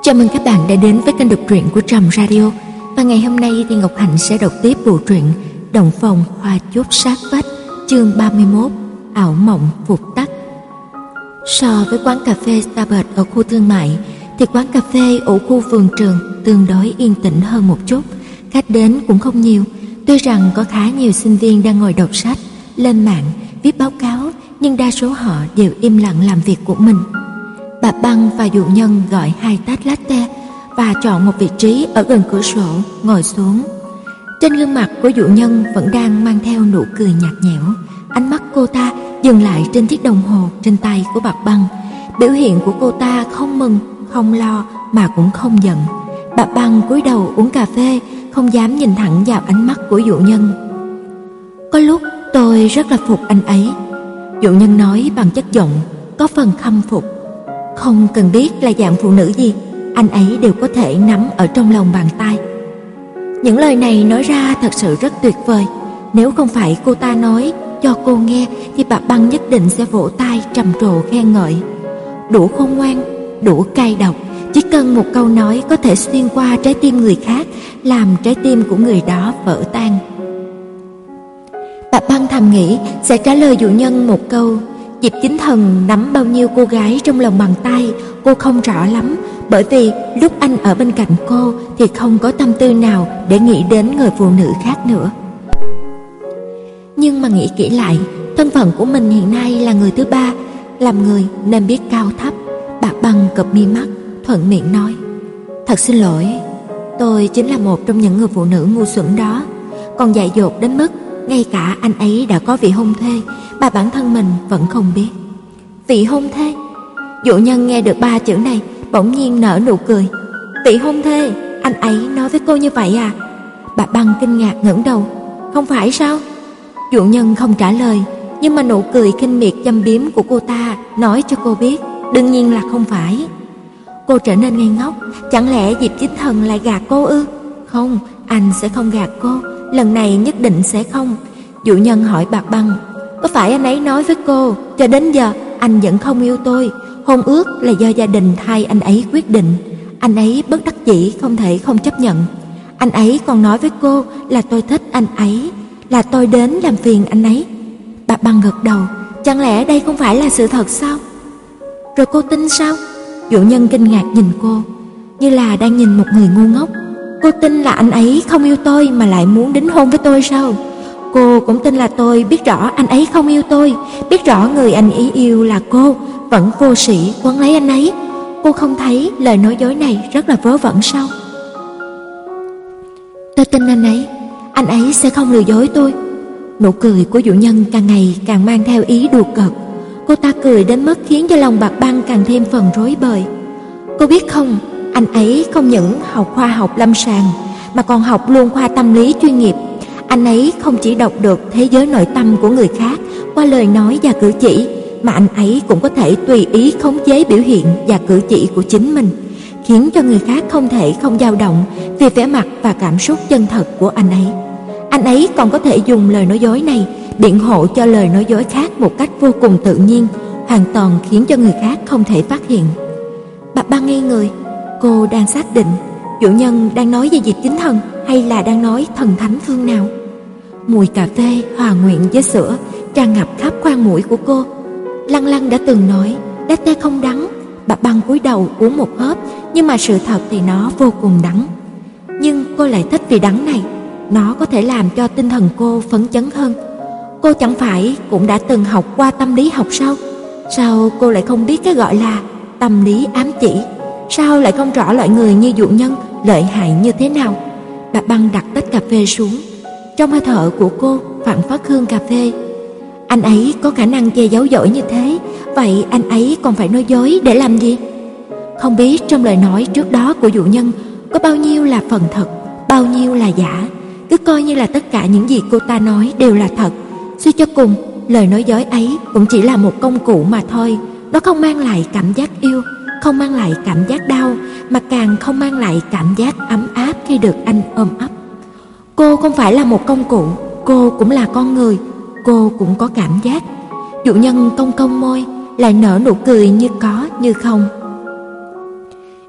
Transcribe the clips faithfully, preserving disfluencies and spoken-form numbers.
Chào mừng các bạn đã đến với kênh đọc truyện của Trầm Radio. Và ngày hôm nay thì Ngọc Hạnh sẽ đọc tiếp bộ truyện Động phòng hoa chốt sát vách, chương ba mươi mốt, ảo mộng vụt tắt. So với quán cà phê Starbucks ở khu thương mại thì quán cà phê ở khu vườn trường tương đối yên tĩnh hơn một chút. Khách đến cũng không nhiều, tuy rằng có khá nhiều sinh viên đang ngồi đọc sách, lên mạng, viết báo cáo, nhưng đa số họ đều im lặng làm việc của mình. Bà Băng và Dụ Nhân gọi hai tách latte và chọn một vị trí ở gần cửa sổ ngồi xuống. Trên gương mặt của Dụ Nhân vẫn đang mang theo nụ cười nhạt nhẽo. Ánh mắt cô ta dừng lại trên chiếc đồng hồ trên tay của bà Băng. Biểu hiện của cô ta không mừng, không lo mà cũng không giận. Bà Băng cúi đầu uống cà phê, không dám nhìn thẳng vào ánh mắt của Dụ Nhân. Có lúc tôi rất là phục anh ấy, Dụ Nhân nói bằng chất giọng có phần khâm phục. Không cần biết là dạng phụ nữ gì, anh ấy đều có thể nắm ở trong lòng bàn tay. Những lời này nói ra thật sự rất tuyệt vời. Nếu không phải cô ta nói cho cô nghe thì bà Băng nhất định sẽ vỗ tay trầm trồ khen ngợi. Đủ khôn ngoan, đủ cay độc, chỉ cần một câu nói có thể xuyên qua trái tim người khác, làm trái tim của người đó vỡ tan. Bà Băng thầm nghĩ sẽ trả lời Dụ Nhân một câu: Diệp Chính Thần nắm bao nhiêu cô gái trong lòng bàn tay cô không rõ lắm, bởi vì lúc anh ở bên cạnh cô thì không có tâm tư nào để nghĩ đến người phụ nữ khác nữa. Nhưng mà nghĩ kỹ lại, thân phận của mình hiện nay là người thứ ba, làm người nên biết cao thấp. Bà Băng cụp mi mắt, thuận miệng nói: Thật xin lỗi, tôi chính là một trong những người phụ nữ ngu xuẩn đó, còn dại dột đến mức ngay cả anh ấy đã có vị hôn thê mà bản thân mình vẫn không biết. Vị hôn thê? Dụ Nhân nghe được ba chữ này bỗng nhiên nở nụ cười. Vị hôn thê? Anh ấy nói với cô như vậy à? Bà Băng kinh ngạc ngẩng đầu. Không phải sao? Dụ Nhân không trả lời, nhưng mà nụ cười khinh miệt châm biếm của cô ta nói cho cô biết đương nhiên là không phải. Cô trở nên ngây ngốc. Chẳng lẽ Diệp Chính Thần lại gạt cô ư? Không, anh sẽ không gạt cô, lần này nhất định sẽ không. Dụ Nhân hỏi bà Băng: Có phải anh ấy nói với cô cho đến giờ anh vẫn không yêu tôi? Hôn ước là do gia đình thay anh ấy quyết định, anh ấy bất đắc dĩ không thể không chấp nhận. Anh ấy còn nói với cô là tôi thích anh ấy, là tôi đến làm phiền anh ấy. Bà Băng gật đầu. Chẳng lẽ đây không phải là sự thật sao? Rồi cô tin sao? Dụ Nhân kinh ngạc nhìn cô, như là đang nhìn một người ngu ngốc. Cô tin là anh ấy không yêu tôi mà lại muốn đính hôn với tôi sao? Cô cũng tin là tôi biết rõ anh ấy không yêu tôi, biết rõ người anh ấy yêu là cô, vẫn vô sĩ quấn lấy anh ấy. Cô không thấy lời nói dối này rất là vớ vẩn sao? Tôi tin anh ấy, anh ấy sẽ không lừa dối tôi. Nụ cười của Dụ Nhân càng ngày càng mang theo ý đùa cợt. Cô ta cười đến mức khiến cho lòng bà Băng càng thêm phần rối bời. Cô biết không, anh ấy không những học khoa học lâm sàng mà còn học luôn khoa tâm lý chuyên nghiệp. Anh ấy không chỉ đọc được thế giới nội tâm của người khác qua lời nói và cử chỉ, mà anh ấy cũng có thể tùy ý khống chế biểu hiện và cử chỉ của chính mình, khiến cho người khác không thể không dao động vì vẻ mặt và cảm xúc chân thật của anh ấy. Anh ấy còn có thể dùng lời nói dối này biện hộ cho lời nói dối khác một cách vô cùng tự nhiên, hoàn toàn khiến cho người khác không thể phát hiện. Bà Băng ngây người. Cô đang xác định Dụ Nhân đang nói về Diệp Chính Thần hay là đang nói thần thánh phương nào. Mùi cà phê hòa quyện với sữa tràn ngập khắp khoang mũi của cô. Lăng Lăng đã từng nói latte không đắng. Bà Băng cúi đầu uống một hớp, nhưng mà sự thật thì nó vô cùng đắng. Nhưng cô lại thích vị đắng này, nó có thể làm cho tinh thần cô phấn chấn hơn. Cô chẳng phải cũng đã từng học qua tâm lý học sao? Sao cô lại không biết cái gọi là tâm lý ám chỉ? Sao lại không rõ loại người như Dụ Nhân lợi hại như thế nào? Bà Băng đặt tách cà phê xuống. Trong hơi thở của cô phảng phất hương cà phê. Anh ấy có khả năng che giấu giỏi như thế, vậy anh ấy còn phải nói dối để làm gì? Không biết trong lời nói trước đó của Dụ Nhân có bao nhiêu là phần thật, bao nhiêu là giả. Cứ coi như là tất cả những gì cô ta nói đều là thật. Suy cho cùng, lời nói dối ấy cũng chỉ là một công cụ mà thôi. Nó không mang lại cảm giác yêu, không mang lại cảm giác đau, mà càng không mang lại cảm giác ấm áp khi được anh ôm ấp. Cô không phải là một công cụ, cô cũng là con người, cô cũng có cảm giác. Dụ Nhân cong cong môi, lại nở nụ cười như có như không.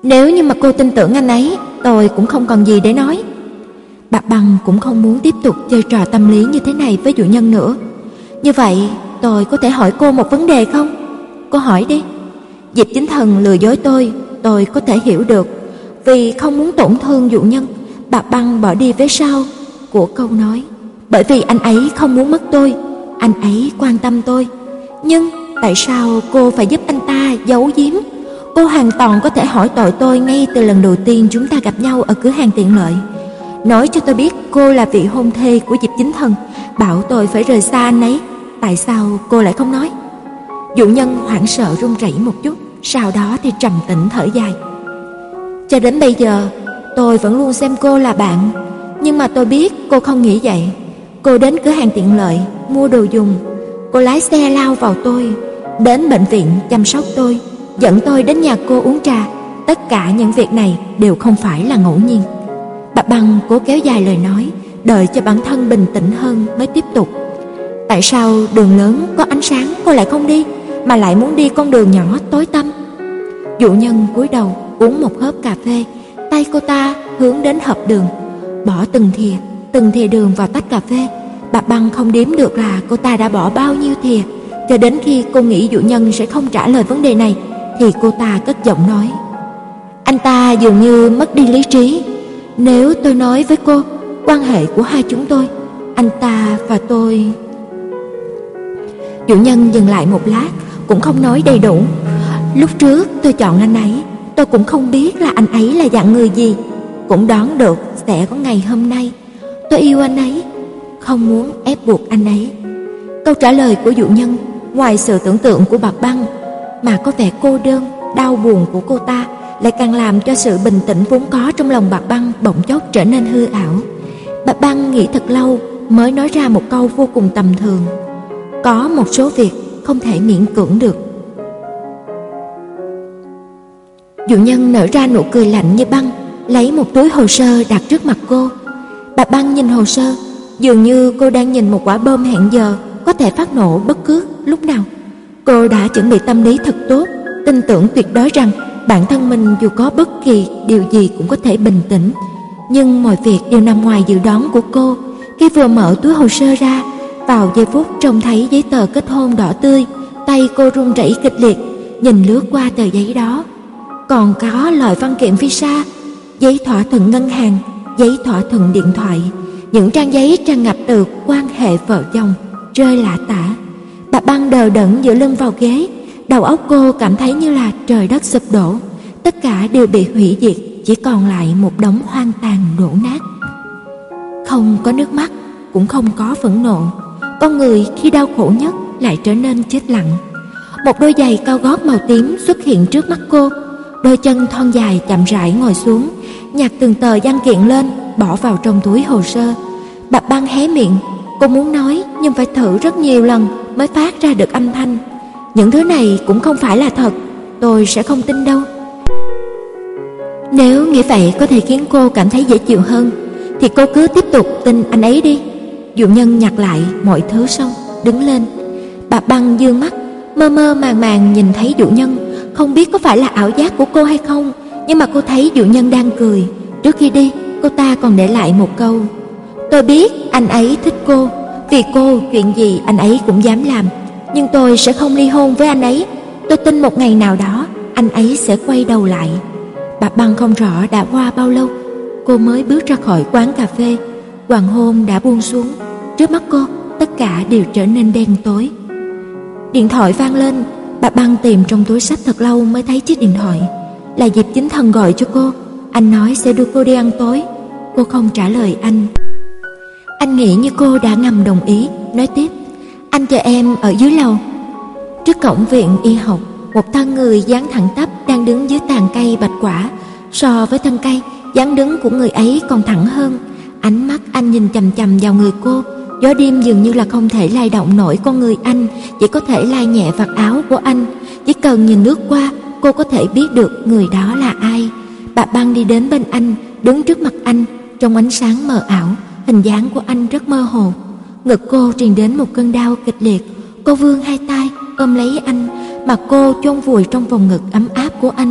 Nếu như mà cô tin tưởng anh ấy, tôi cũng không còn gì để nói. Bạc Băng cũng không muốn tiếp tục chơi trò tâm lý như thế này với Dụ Nhân nữa. Như vậy, tôi có thể hỏi cô một vấn đề không? Cô hỏi đi. Diệp Chính Thần lừa dối tôi, tôi có thể hiểu được. Vì không muốn tổn thương Dụ Nhân, Bạc Băng bỏ đi phía sau của câu nói. Bởi vì anh ấy không muốn mất tôi, anh ấy quan tâm tôi. Nhưng tại sao cô phải giúp anh ta giấu giếm? Cô hoàn toàn có thể hỏi tội tôi ngay từ lần đầu tiên chúng ta gặp nhau ở cửa hàng tiện lợi. Nói cho tôi biết cô là vị hôn thê của Diệp Chính Thần, bảo tôi phải rời xa anh ấy. Tại sao cô lại không nói? Dụ Nhân hoảng sợ run rẩy một chút, sau đó thì trầm tĩnh thở dài. Cho đến bây giờ, tôi vẫn luôn xem cô là bạn, nhưng mà tôi biết cô không nghĩ vậy. Cô đến cửa hàng tiện lợi mua đồ dùng, cô lái xe lao vào tôi, đến bệnh viện chăm sóc tôi, dẫn tôi đến nhà cô uống trà. Tất cả những việc này đều không phải là ngẫu nhiên. Bạc Băng cố kéo dài lời nói, đợi cho bản thân bình tĩnh hơn mới tiếp tục. Tại sao đường lớn có ánh sáng cô lại không đi, mà lại muốn đi con đường nhỏ tối tăm? Dụ Nhân cúi đầu uống một hớp cà phê, tay cô ta hướng đến hộp đường, bỏ từng thìa, từng thìa đường vào tách cà phê. Bạc Băng không đếm được là cô ta đã bỏ bao nhiêu thìa, cho đến khi cô nghĩ Dụ Nhân sẽ không trả lời vấn đề này, thì cô ta cất giọng nói. Anh ta dường như mất đi lý trí. Nếu tôi nói với cô quan hệ của hai chúng tôi, anh ta và tôi... Dụ Nhân dừng lại một lát, cũng không nói đầy đủ. Lúc trước tôi chọn anh ấy, tôi cũng không biết là anh ấy là dạng người gì, cũng đoán được sẽ có ngày hôm nay. Tôi yêu anh ấy, không muốn ép buộc anh ấy. Câu trả lời của Dụ Nhân ngoài sự tưởng tượng của Bạc Băng, mà có vẻ cô đơn, đau buồn của cô ta lại càng làm cho sự bình tĩnh vốn có trong lòng Bạc Băng bỗng chốc trở nên hư ảo. Bạc Băng nghĩ thật lâu mới nói ra một câu vô cùng tầm thường. Có một số việc không thể miễn cưỡng được. Dụ Nhân nở ra nụ cười lạnh như băng, lấy một túi hồ sơ đặt trước mặt cô. Bạc Băng nhìn hồ sơ, dường như cô đang nhìn một quả bom hẹn giờ có thể phát nổ bất cứ lúc nào. Cô đã chuẩn bị tâm lý thật tốt, tin tưởng tuyệt đối rằng bản thân mình dù có bất kỳ điều gì cũng có thể bình tĩnh. Nhưng mọi việc đều nằm ngoài dự đoán của cô. Khi vừa mở túi hồ sơ ra, vào giây phút trông thấy giấy tờ kết hôn đỏ tươi, tay cô run rẩy kịch liệt, nhìn lướt qua tờ giấy đó. Còn có lời văn kiện visa, giấy thỏa thuận ngân hàng, giấy thỏa thuận điện thoại, những trang giấy tràn ngập từ quan hệ vợ chồng rơi lả tả. Bạc Băng đờ đẫn dựa lưng vào ghế, đầu óc cô cảm thấy như là trời đất sụp đổ, tất cả đều bị hủy diệt, chỉ còn lại một đống hoang tàn đổ nát. Không có nước mắt, cũng không có phẫn nộ. Con người khi đau khổ nhất lại trở nên chết lặng. Một đôi giày cao gót màu tím xuất hiện trước mắt cô. Đôi chân thon dài chậm rãi ngồi xuống, nhặt từng tờ văn kiện lên, bỏ vào trong túi hồ sơ. Bạc Băng hé miệng, cô muốn nói nhưng phải thử rất nhiều lần mới phát ra được âm thanh. Những thứ này cũng không phải là thật, tôi sẽ không tin đâu. Nếu nghĩ vậy có thể khiến cô cảm thấy dễ chịu hơn, thì cô cứ tiếp tục tin anh ấy đi. Dụ Nhân nhặt lại mọi thứ xong, đứng lên. Bạc Băng dương mắt, mơ mơ màng màng nhìn thấy Dụ Nhân. Không biết có phải là ảo giác của cô hay không, nhưng mà cô thấy Dụ Nhân đang cười. Trước khi đi, cô ta còn để lại một câu: tôi biết anh ấy thích cô, vì cô chuyện gì anh ấy cũng dám làm. Nhưng tôi sẽ không ly hôn với anh ấy. Tôi tin một ngày nào đó anh ấy sẽ quay đầu lại. Bạc Băng không rõ đã qua bao lâu, cô mới bước ra khỏi quán cà phê. Hoàng hôn đã buông xuống, trước mắt cô tất cả đều trở nên đen tối. Điện thoại vang lên. Bạc Băng tìm trong túi sách thật lâu mới thấy chiếc điện thoại. Là Diệp Chính Thần gọi cho cô. Anh nói sẽ đưa cô đi ăn tối. Cô không trả lời anh. Anh nghĩ như cô đã ngầm đồng ý, nói tiếp: anh chờ em ở dưới lầu. Trước cổng viện y học, một thân người dáng thẳng tắp đang đứng dưới tàn cây bạch quả. So với thân cây, dáng đứng của người ấy còn thẳng hơn. Ánh mắt anh nhìn chằm chằm vào người cô. Gió đêm dường như là không thể lay động nổi con người anh, chỉ có thể lay nhẹ vạt áo của anh. Chỉ cần nhìn lướt qua, cô có thể biết được người đó là ai. Bạc Băng đi đến bên anh, đứng trước mặt anh. Trong ánh sáng mờ ảo, hình dáng của anh rất mơ hồ. Ngực cô truyền đến một cơn đau kịch liệt. Cô vươn hai tay ôm lấy anh, mà cô chôn vùi trong vòng ngực ấm áp của anh.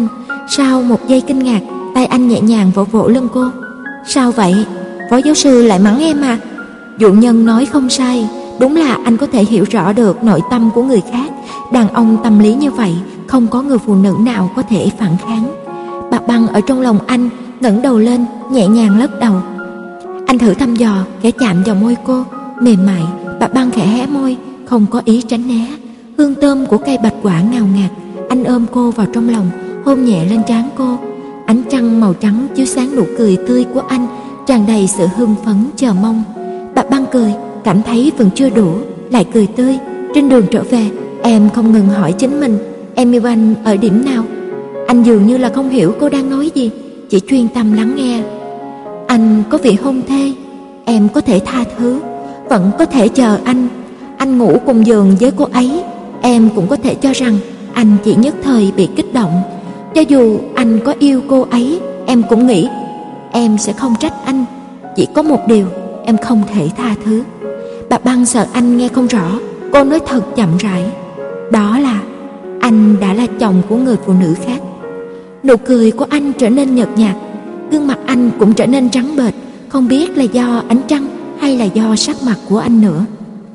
Sau một giây kinh ngạc, tay anh nhẹ nhàng vỗ vỗ lưng cô. Sao vậy? Phó giáo sư lại mắng em à? Dụ Nhân nói không sai, đúng là anh có thể hiểu rõ được nội tâm của người khác. Đàn ông tâm lý như vậy, không có người phụ nữ nào có thể phản kháng. Bạc Băng ở trong lòng anh, ngẩng đầu lên, nhẹ nhàng lắc đầu. Anh thử thăm dò, khẽ chạm vào môi cô, mềm mại. Bạc Băng khẽ hé môi, không có ý tránh né. Hương thơm của cây bạch quả ngào ngạt. Anh ôm cô vào trong lòng, hôn nhẹ lên trán cô. Ánh trăng màu trắng chiếu sáng nụ cười tươi của anh, tràn đầy sự hưng phấn chờ mong. Bạc Băng cười, cảm thấy vẫn chưa đủ, lại cười tươi. Trên đường trở về, em không ngừng hỏi chính mình, em yêu anh ở điểm nào? Anh dường như là không hiểu cô đang nói gì, chỉ chuyên tâm lắng nghe. Anh có vị hôn thê, em có thể tha thứ, vẫn có thể chờ anh. Anh ngủ cùng giường với cô ấy, em cũng có thể cho rằng anh chỉ nhất thời bị kích động. Cho dù anh có yêu cô ấy, em cũng nghĩ em sẽ không trách anh. Chỉ có một điều em không thể tha thứ. Bạc Băng sợ anh nghe không rõ, cô nói thật chậm rãi. Đó là anh đã là chồng của người phụ nữ khác. Nụ cười của anh trở nên nhợt nhạt, gương mặt anh cũng trở nên trắng bệch, không biết là do ánh trăng hay là do sắc mặt của anh nữa.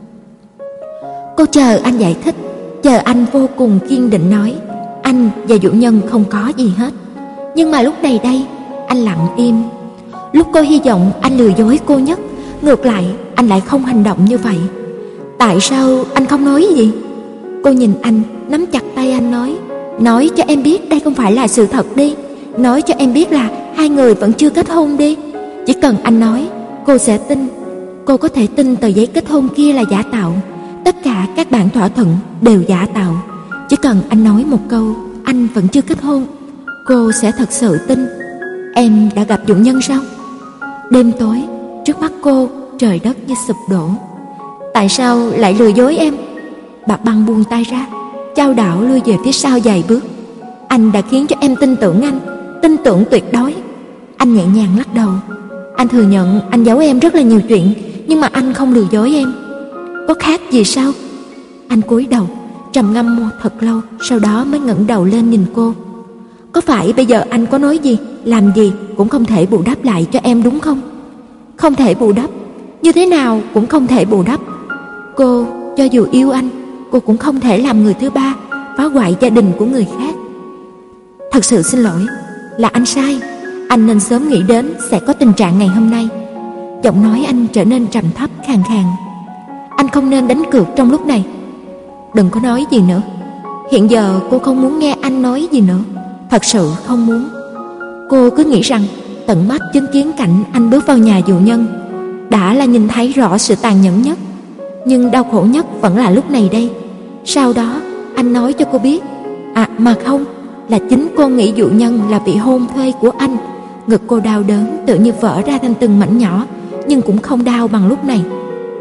Cô chờ anh giải thích, chờ anh vô cùng kiên định nói anh và Dụ Nhân không có gì hết. Nhưng mà lúc này đây, anh lặng im. Lúc cô hy vọng anh lừa dối cô nhất, ngược lại anh lại không hành động như vậy. Tại sao anh không nói gì? Cô nhìn anh, nắm chặt tay anh nói, nói cho em biết đây không phải là sự thật đi. Nói cho em biết là hai người vẫn chưa kết hôn đi. Chỉ cần anh nói, cô sẽ tin. Cô có thể tin tờ giấy kết hôn kia là giả tạo. Tất cả các bản thỏa thuận đều giả tạo. Chỉ cần anh nói một câu anh vẫn chưa kết hôn, cô sẽ thật sự tin. Em đã gặp Dụ Nhân sao? Đêm tối, trước mắt cô trời đất như sụp đổ. Tại sao lại lừa dối em? Bạc Băng buông tay ra, chao đảo lui về phía sau vài bước. Anh đã khiến cho em tin tưởng anh, tin tưởng tuyệt đối. Anh nhẹ nhàng lắc đầu. Anh thừa nhận anh giấu em rất là nhiều chuyện, nhưng mà anh không lừa dối em. Có khác gì sao? Anh cúi đầu, trầm ngâm thật lâu, sau đó mới ngẩng đầu lên nhìn cô. Có phải bây giờ anh có nói gì, làm gì cũng không thể bù đắp lại cho em đúng không? Không thể bù đắp, như thế nào cũng không thể bù đắp. Cô, cho dù yêu anh, cô cũng không thể làm người thứ ba, phá hoại gia đình của người khác. Thật sự xin lỗi, là anh sai. Anh nên sớm nghĩ đến sẽ có tình trạng ngày hôm nay. Giọng nói anh trở nên trầm thấp khàn khàn. Anh không nên đánh cược trong lúc này. Đừng có nói gì nữa. Hiện giờ cô không muốn nghe anh nói gì nữa, thật sự không muốn. Cô cứ nghĩ rằng tận mắt chứng kiến cảnh anh bước vào nhà Dụ Nhân đã là nhìn thấy rõ sự tàn nhẫn nhất. Nhưng đau khổ nhất vẫn là lúc này đây. Sau đó anh nói cho cô biết, à mà không, là chính cô nghĩ Dụ Nhân là vị hôn thê của anh. Ngực cô đau đớn tự như vỡ ra thành từng mảnh nhỏ, nhưng cũng không đau bằng lúc này.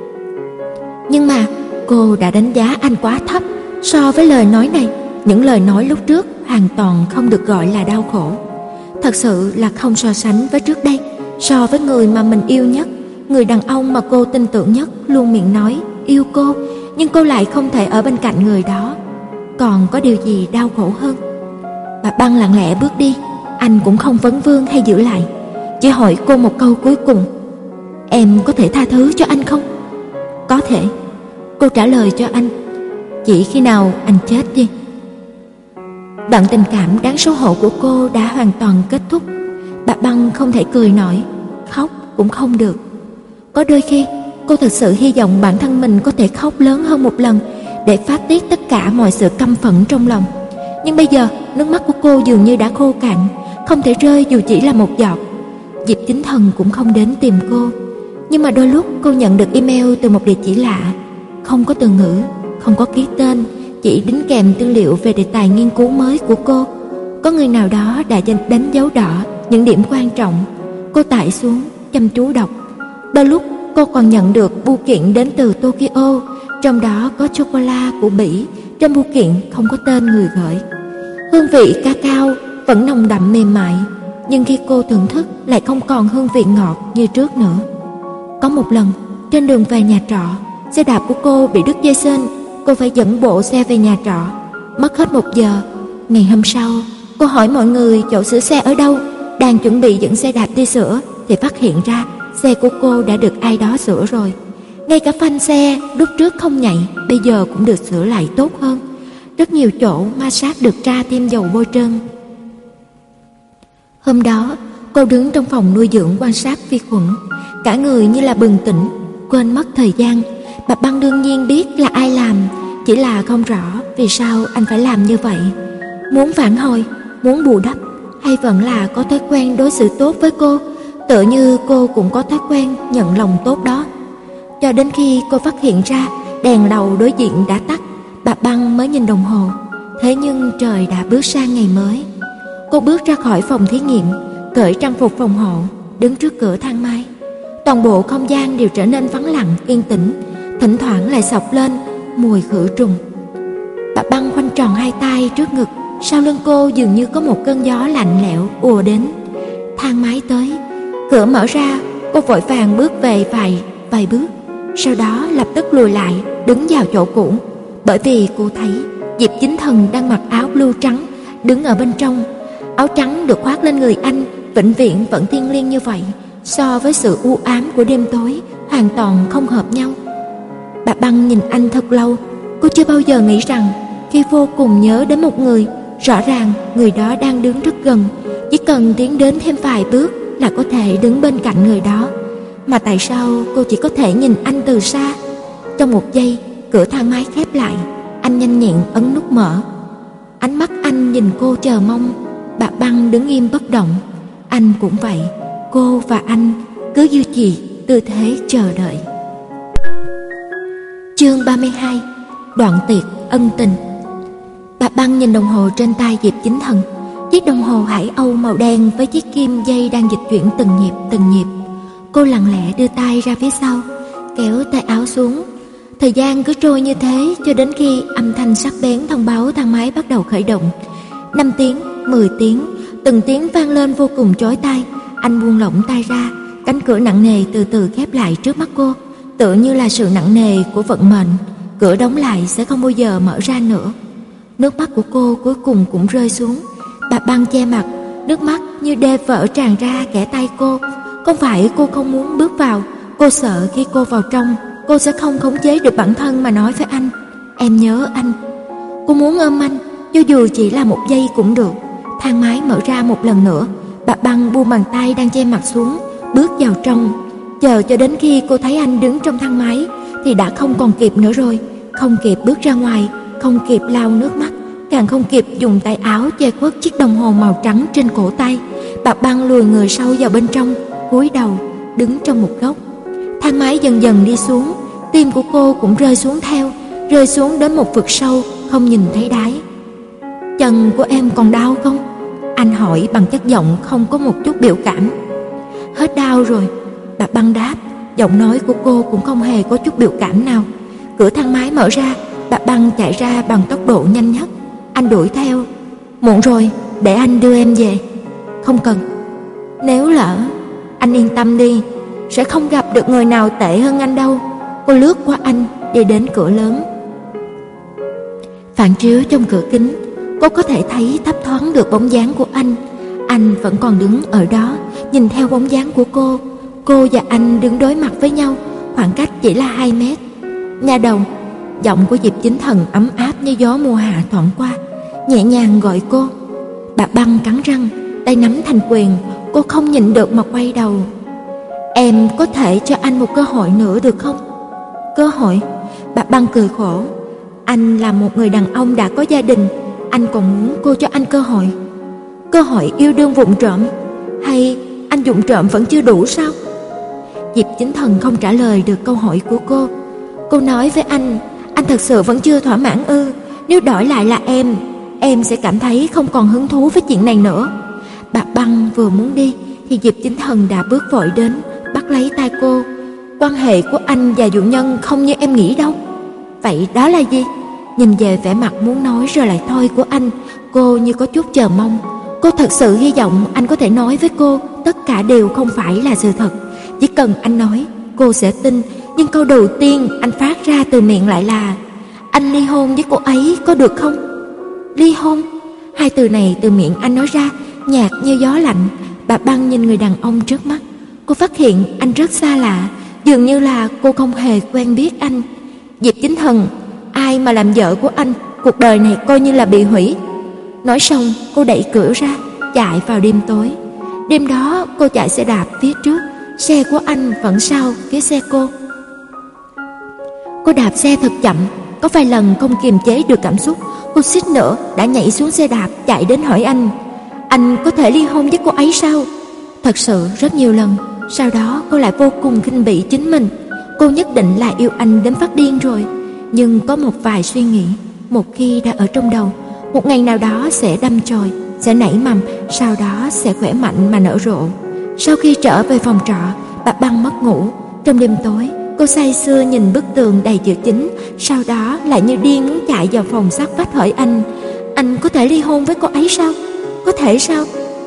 Nhưng mà cô đã đánh giá anh quá thấp. So với lời nói này, những lời nói lúc trước hoàn toàn không được gọi là đau khổ. Thật sự là không so sánh với trước đây. So với người mà mình yêu nhất, người đàn ông mà cô tin tưởng nhất luôn miệng nói yêu cô, nhưng cô lại không thể ở bên cạnh người đó. Còn có điều gì đau khổ hơn? Bà Băng lặng lẽ bước đi. Anh cũng không vấn vương hay giữ lại, chỉ hỏi cô một câu cuối cùng. Em có thể tha thứ cho anh không? Có thể. Cô trả lời cho anh. Chỉ khi nào anh chết đi. Đoạn tình cảm đáng xấu hổ của cô đã hoàn toàn kết thúc. Bà Băng không thể cười nổi, khóc cũng không được. Có đôi khi cô thực sự hy vọng bản thân mình có thể khóc lớn hơn một lần để phát tiết tất cả mọi sự căm phẫn trong lòng. Nhưng bây giờ nước mắt của cô dường như đã khô cạn, không thể rơi dù chỉ là một giọt. Diệp Chính Thần cũng không đến tìm cô. Nhưng mà đôi lúc cô nhận được email từ một địa chỉ lạ, không có từ ngữ, không có ký tên, chỉ đính kèm tư liệu về đề tài nghiên cứu mới của cô. Có người nào đó đã đánh dấu đỏ những điểm quan trọng. Cô tải xuống, chăm chú đọc. Đôi lúc cô còn nhận được bưu kiện đến từ Tokyo, trong đó có chocolate của Bỉ. Trên bưu kiện không có tên người gửi. Hương vị cacao vẫn nồng đậm mềm mại, nhưng khi cô thưởng thức lại không còn hương vị ngọt như trước nữa. Có một lần, trên đường về nhà trọ, xe đạp của cô bị đứt dây sên. Cô phải dẫn bộ xe về nhà trọ, mất hết một giờ. Ngày hôm sau, Cô hỏi mọi người chỗ sửa xe ở đâu, đang chuẩn bị dẫn xe đạp đi sửa thì phát hiện ra xe của cô đã được ai đó sửa rồi. Ngay cả phanh xe lúc trước không nhạy bây giờ cũng được sửa lại tốt hơn. Rất nhiều chỗ ma sát được tra thêm dầu bôi trơn. Hôm đó cô đứng trong phòng nuôi dưỡng quan sát vi khuẩn, cả người như là bừng tỉnh, quên mất thời gian. Bà Băng đương nhiên biết là ai làm, chỉ là không rõ vì sao anh phải làm như vậy. Muốn phản hồi, muốn bù đắp, hay vẫn là có thói quen đối xử tốt với cô, tựa như cô cũng có thói quen nhận lòng tốt đó. Cho đến khi cô phát hiện ra đèn lầu đối diện đã tắt, bà Băng mới nhìn đồng hồ. Thế nhưng trời đã bước sang ngày mới. Cô bước ra khỏi phòng thí nghiệm, cởi trang phục phòng hộ, đứng trước cửa thang máy. Toàn bộ không gian đều trở nên vắng lặng, yên tĩnh, thỉnh thoảng lại xộc lên mùi khử trùng. Bà Băng khoanh tròn hai tay trước ngực, sau lưng cô dường như có một cơn gió lạnh lẽo ùa đến. Thang máy tới, cửa mở ra, cô vội vàng bước về vài vài bước, sau đó lập tức lùi lại, đứng vào chỗ cũ, bởi vì cô thấy Diệp Chính Thần đang mặc áo blue trắng, đứng ở bên trong. Áo trắng được khoác lên người anh, vĩnh viễn vẫn thiêng liêng như vậy, so với sự u ám của đêm tối hoàn toàn không hợp nhau. Bà Băng nhìn anh thật lâu, cô chưa bao giờ nghĩ rằng khi vô cùng nhớ đến một người, rõ ràng người đó đang đứng rất gần, chỉ cần tiến đến thêm vài bước là có thể đứng bên cạnh người đó. Mà tại sao cô chỉ có thể nhìn anh từ xa? Trong một giây, cửa thang máy khép lại, anh nhanh nhẹn ấn nút mở. Ánh mắt anh nhìn cô chờ mong. Bà Băng đứng im bất động, anh cũng vậy. Cô và anh cứ duy trì tư thế chờ đợi. Chương ba mươi hai. Đoạn tiệc ân tình. Bà Băng nhìn đồng hồ trên tay Diệp Chính Thần, chiếc đồng hồ Hải Âu màu đen với chiếc kim dây đang dịch chuyển từng nhịp từng nhịp. Cô lặng lẽ đưa tay ra phía sau, kéo tay áo xuống. Thời gian cứ trôi như thế cho đến khi âm thanh sắc bén thông báo thang máy bắt đầu khởi động. Năm tiếng, mười tiếng, từng tiếng vang lên vô cùng chói tai. Anh buông lỏng tay ra, cánh cửa nặng nề từ từ khép lại trước mắt cô, tựa như là sự nặng nề của vận mệnh. Cửa đóng lại sẽ không bao giờ mở ra nữa. Nước mắt của cô cuối cùng cũng rơi xuống. Bà Băng che mặt, nước mắt như đê vỡ tràn ra kẽ tay cô. Không phải cô không muốn bước vào, cô sợ khi cô vào trong, cô sẽ không khống chế được bản thân mà nói với anh: em nhớ anh. Cô muốn ôm anh, cho dù chỉ là một giây cũng được. Thang máy mở ra một lần nữa, bà Băng buông bàn tay đang che mặt xuống, bước vào trong. Chờ cho đến khi cô thấy anh đứng trong thang máy thì đã không còn kịp nữa rồi. Không kịp bước ra ngoài, không kịp lau nước mắt, càng không kịp dùng tay áo che khuất chiếc đồng hồ màu trắng trên cổ tay. Bà Băng lùi người sâu vào bên trong, cúi đầu đứng trong một góc. Thang máy dần dần đi xuống, tim của cô cũng rơi xuống theo, rơi xuống đến một vực sâu không nhìn thấy đáy. Chân của em còn đau không? Anh hỏi bằng chất giọng không có một chút biểu cảm. Hết đau rồi, bà Băng đáp. Giọng nói của cô cũng không hề có chút biểu cảm nào. Cửa thang máy mở ra, bà Băng chạy ra bằng tốc độ nhanh nhất. Anh đuổi theo. Muộn rồi, để anh đưa em về. Không cần. Nếu lỡ, anh yên tâm đi, sẽ không gặp được người nào tệ hơn anh đâu. Cô lướt qua anh, đi đến cửa lớn. Phản chiếu trong cửa kính, cô có thể thấy thấp thoáng được bóng dáng của anh. Anh vẫn còn đứng ở đó, nhìn theo bóng dáng của cô. Cô và anh đứng đối mặt với nhau, khoảng cách chỉ là hai mét. Nha đầu, giọng của Diệp Chính Thần ấm áp như gió mùa hạ thoảng qua, nhẹ nhàng gọi cô. Bà Băng cắn răng, tay nắm thành quyền. Cô không nhịn được mà quay đầu. Em có thể cho anh một cơ hội nữa được không? Cơ hội? Bà Băng cười khổ. Anh là một người đàn ông đã có gia đình, anh còn muốn cô cho anh cơ hội? Cơ hội yêu đương vụng trộm? Hay anh vụng trộm vẫn chưa đủ sao? Diệp Chính Thần không trả lời được câu hỏi của cô. Cô nói với anh, anh thật sự vẫn chưa thỏa mãn ư? Nếu đổi lại là em, em sẽ cảm thấy không còn hứng thú với chuyện này nữa. Bà Băng vừa muốn đi thì Diệp Chính Thần đã bước vội đến, bắt lấy tay cô. Quan hệ của anh và Dụ Nhân không như em nghĩ đâu. Vậy đó là gì? Nhìn về vẻ mặt muốn nói rồi lại thôi của anh, cô như có chút chờ mong. Cô thật sự hy vọng anh có thể nói với cô tất cả đều không phải là sự thật. Chỉ cần anh nói, cô sẽ tin. Nhưng câu đầu tiên anh phát ra từ miệng lại là: anh ly hôn với cô ấy có được không? Ly hôn? Hai từ này từ miệng anh nói ra nhạt như gió lạnh. Bà Băng nhìn người đàn ông trước mắt. Cô phát hiện anh rất xa lạ, dường như là cô không hề quen biết anh. Diệp Chính Thần, ai mà làm vợ của anh, cuộc đời này coi như là bị hủy. Nói xong, cô đẩy cửa ra, chạy vào đêm tối. Đêm đó, cô chạy xe đạp phía trước, xe của anh vẫn sau phía xe cô. Cô đạp xe thật chậm, có vài lần không kiềm chế được cảm xúc. Cô suýt nữa đã nhảy xuống xe đạp chạy đến hỏi anh, anh có thể ly hôn với cô ấy sao? Thật sự rất nhiều lần. Sau đó cô lại vô cùng khinh bỉ chính mình. Cô nhất định là yêu anh đến phát điên rồi. Nhưng có một vài suy nghĩ, một khi đã ở trong đầu, một ngày nào đó sẽ đâm chồi, sẽ nảy mầm, sau đó sẽ khỏe mạnh mà nở rộ. Sau khi trở về phòng trọ, bà Băng mất ngủ. Trong đêm tối, cô say sưa nhìn bức tường đầy chữ chính, sau đó lại như điên muốn chạy vào phòng sát vách hỏi anh, anh có thể ly hôn với cô ấy sao? Có thể sao?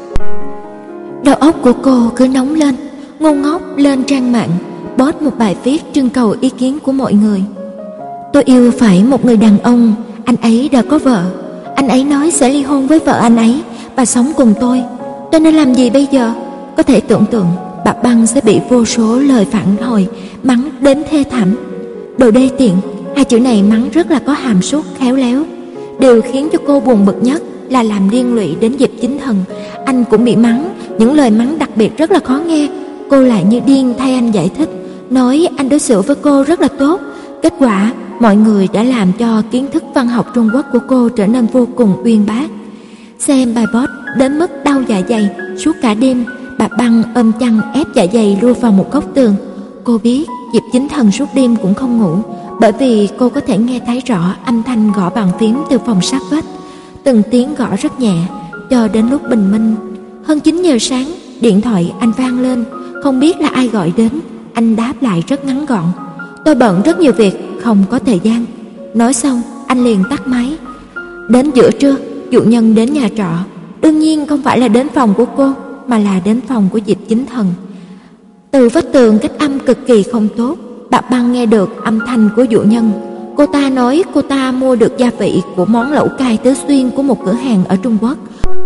Đầu óc của cô cứ nóng lên, ngu ngốc lên trang mạng, post một bài viết trưng cầu ý kiến của mọi người. Tôi yêu phải một người đàn ông, anh ấy đã có vợ. Anh ấy nói sẽ ly hôn với vợ anh ấy và sống cùng tôi. Tôi nên làm gì bây giờ? Có thể tưởng tượng bà Băng sẽ bị vô số lời phản hồi mắng đến thê thảm. Đồ đê tiện, hai chữ này mắng rất là có hàm súc khéo léo. Điều khiến cho cô buồn bực nhất là làm liên lụy đến Diệp Chính Thần. Anh cũng bị mắng, những lời mắng đặc biệt rất là khó nghe. Cô lại như điên thay anh giải thích, nói anh đối xử với cô rất là tốt. Kết quả, mọi người đã làm cho kiến thức văn học Trung Quốc của cô trở nên vô cùng uyên bác. Xem bài post đến mức đau dạ dày, suốt cả đêm, bà Băng ôm chăn ép dạ dày lui vào một góc tường. Cô biết Diệp Chính Thần suốt đêm cũng không ngủ, bởi vì cô có thể nghe thấy rõ âm thanh gõ bàn phím từ phòng sát vách. Từng tiếng gõ rất nhẹ, cho đến lúc bình minh. Hơn chín giờ sáng, điện thoại anh vang lên, không biết là ai gọi đến. Anh đáp lại rất ngắn gọn, tôi bận rất nhiều việc, không có thời gian. Nói xong, anh liền tắt máy. Đến giữa trưa, dụ nhân đến nhà trọ. Đương nhiên không phải là đến phòng của cô, mà là đến phòng của Diệp Chính Thần. Từ vách tường cách âm cực kỳ không tốt, bà Băng nghe được âm thanh của dụ nhân. Cô ta nói cô ta mua được gia vị của món lẩu cay Tứ Xuyên của một cửa hàng ở Trung Quốc.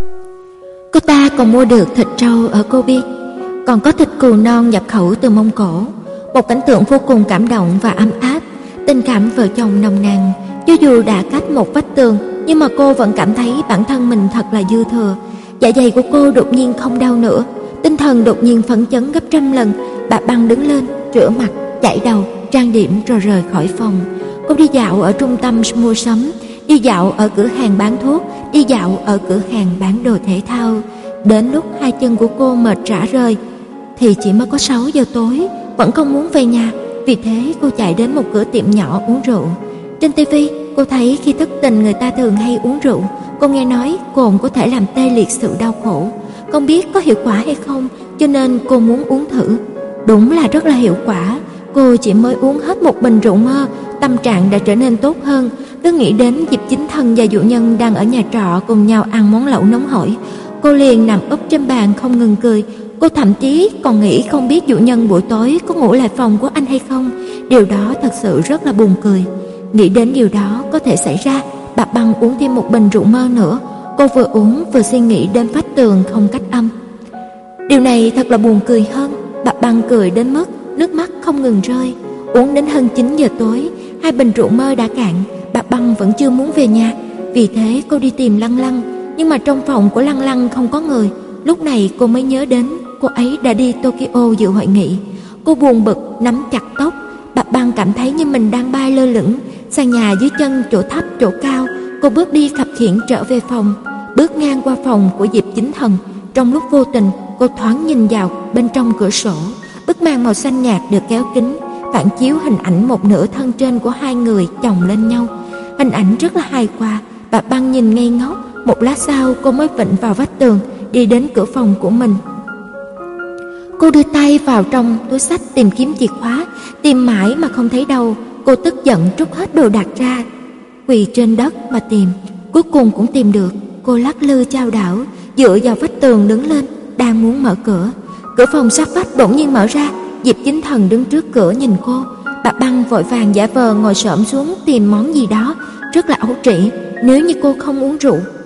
Cô ta còn mua được thịt trâu ở Kobe, còn có thịt cừu non nhập khẩu từ Mông Cổ. Một cảnh tượng vô cùng cảm động và ấm áp. Tình cảm vợ chồng nồng nàn. Cho dù đã cách một vách tường, nhưng mà cô vẫn cảm thấy bản thân mình thật là dư thừa. Dạ dày của cô đột nhiên không đau nữa, tinh thần đột nhiên phấn chấn gấp trăm lần. Bà Băng đứng lên, rửa mặt, chải đầu, trang điểm rồi rời khỏi phòng. Cô đi dạo ở trung tâm mua sắm, đi dạo ở cửa hàng bán thuốc, đi dạo ở cửa hàng bán đồ thể thao. Đến lúc hai chân của cô mệt rã rời thì chỉ mới có sáu giờ tối, vẫn không muốn về nhà. Vì thế cô chạy đến một cửa tiệm nhỏ uống rượu. Trên tivi cô thấy khi thất tình người ta thường hay uống rượu. Cô nghe nói cồn có thể làm tê liệt sự đau khổ, không biết có hiệu quả hay không, cho nên cô muốn uống thử. Đúng là rất là hiệu quả. Cô chỉ mới uống hết một bình rượu mơ, tâm trạng đã trở nên tốt hơn. Cứ nghĩ đến Diệp Chính Thần và dụ nhân đang ở nhà trọ cùng nhau ăn món lẩu nóng hổi, cô liền nằm úp trên bàn không ngừng cười. Cô thậm chí còn nghĩ không biết dụ nhân buổi tối có ngủ lại phòng của anh hay không. Điều đó thật sự rất là buồn cười. Nghĩ đến điều đó có thể xảy ra, bà Băng uống thêm một bình rượu mơ nữa. Cô vừa uống vừa suy nghĩ đến vách tường không cách âm. Điều này thật là buồn cười hơn. Bà Băng cười đến mức nước mắt không ngừng rơi. Uống đến hơn chín giờ tối, hai bình rượu mơ đã cạn. Bà Băng vẫn chưa muốn về nhà. Vì thế cô đi tìm Lăng Lăng, nhưng mà trong phòng của Lăng Lăng không có người. Lúc này cô mới nhớ đến cô ấy đã đi Tokyo dự hội nghị. Cô buồn bực nắm chặt tóc. Bà Băng cảm thấy như mình đang bay lơ lửng. Sàn nhà dưới chân chỗ thấp chỗ cao. Cô bước đi khập khiễng trở về phòng. Bước ngang qua phòng của Diệp Chính Thần, trong lúc vô tình cô thoáng nhìn vào bên trong cửa sổ. Bức màn màu xanh nhạt được kéo kín, phản chiếu hình ảnh một nửa thân trên của hai người chồng lên nhau. Hình ảnh rất là hài hòa. Bà Băng nhìn ngây ngốc. Một lát sau cô mới vịn vào vách tường, đi đến cửa phòng của mình. Cô đưa tay vào trong túi xách tìm kiếm chìa khóa, tìm mãi mà không thấy đâu. Cô tức giận trút hết đồ đạc ra, quỳ trên đất mà tìm. Cuối cùng cũng tìm được. Cô lắc lư chao đảo, dựa vào vách tường đứng lên, đang muốn mở cửa. Cửa phòng sát vách bỗng nhiên mở ra. Diệp Chính Thần đứng trước cửa nhìn cô. Bà Băng vội vàng giả vờ ngồi xổm xuống tìm món gì đó, rất là ấu trĩ. Nếu như cô không uống rượu,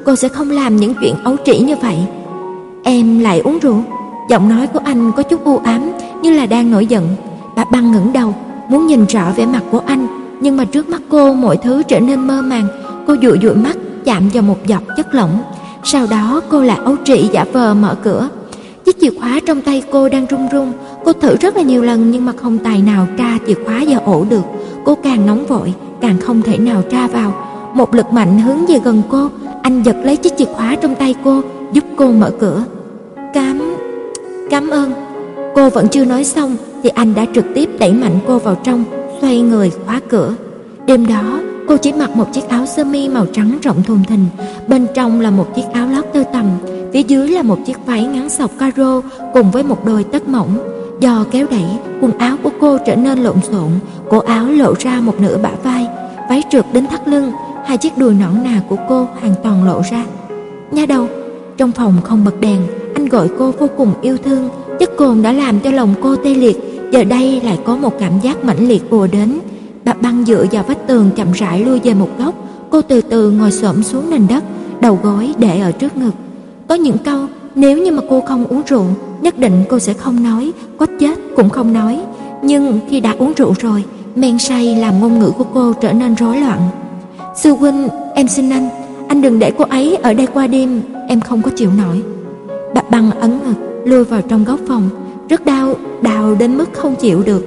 cô sẽ không làm những chuyện ấu trĩ như vậy. Em lại uống rượu? Giọng nói của anh có chút u ám, như là đang nổi giận. Bà Băng ngẩng đầu, muốn nhìn rõ vẻ mặt của anh, nhưng mà trước mắt cô mọi thứ trở nên mơ màng. Cô dụi dụi mắt, chạm vào một giọt chất lỏng. Sau đó cô lại ấu trĩ giả vờ mở cửa. Chiếc chìa khóa trong tay cô đang run run. Cô thử rất là nhiều lần nhưng mà không tài nào tra chìa khóa vào ổ được. Cô càng nóng vội, càng không thể nào tra vào. Một lực mạnh hướng về gần cô, anh giật lấy chiếc chìa khóa trong tay cô, giúp cô mở cửa. Cám... Cảm ơn. Cô vẫn chưa nói xong thì anh đã trực tiếp đẩy mạnh cô vào trong, xoay người khóa cửa. Đêm đó, cô chỉ mặc một chiếc áo sơ mi màu trắng rộng thùng thình, bên trong là một chiếc áo lót tơ tằm, phía dưới là một chiếc váy ngắn sọc caro cùng với một đôi tất mỏng. Do kéo đẩy, quần áo của cô trở nên lộn xộn, cổ áo lộ ra một nửa bả vai, váy trượt đến thắt lưng, hai chiếc đùi nõn nà của cô hoàn toàn lộ ra. Nha đầu. Trong phòng không bật đèn, anh gọi cô vô cùng yêu thương. Chất cồn đã làm cho lòng cô tê liệt, giờ đây lại có một cảm giác mãnh liệt ùa đến. Bà Băng dựa vào vách tường chậm rãi lui về một góc. Cô từ từ ngồi xổm xuống nền đất, đầu gối để ở trước ngực. Có những câu nếu như mà cô không uống rượu, nhất định cô sẽ không nói, có chết cũng không nói. Nhưng khi đã uống rượu rồi, men say làm ngôn ngữ của cô trở nên rối loạn. Sư huynh, em xin anh, anh đừng để cô ấy ở đây qua đêm, em không có chịu nổi. Bà Băng ấn ngực, lùi vào trong góc phòng, rất đau, đau đến mức không chịu được.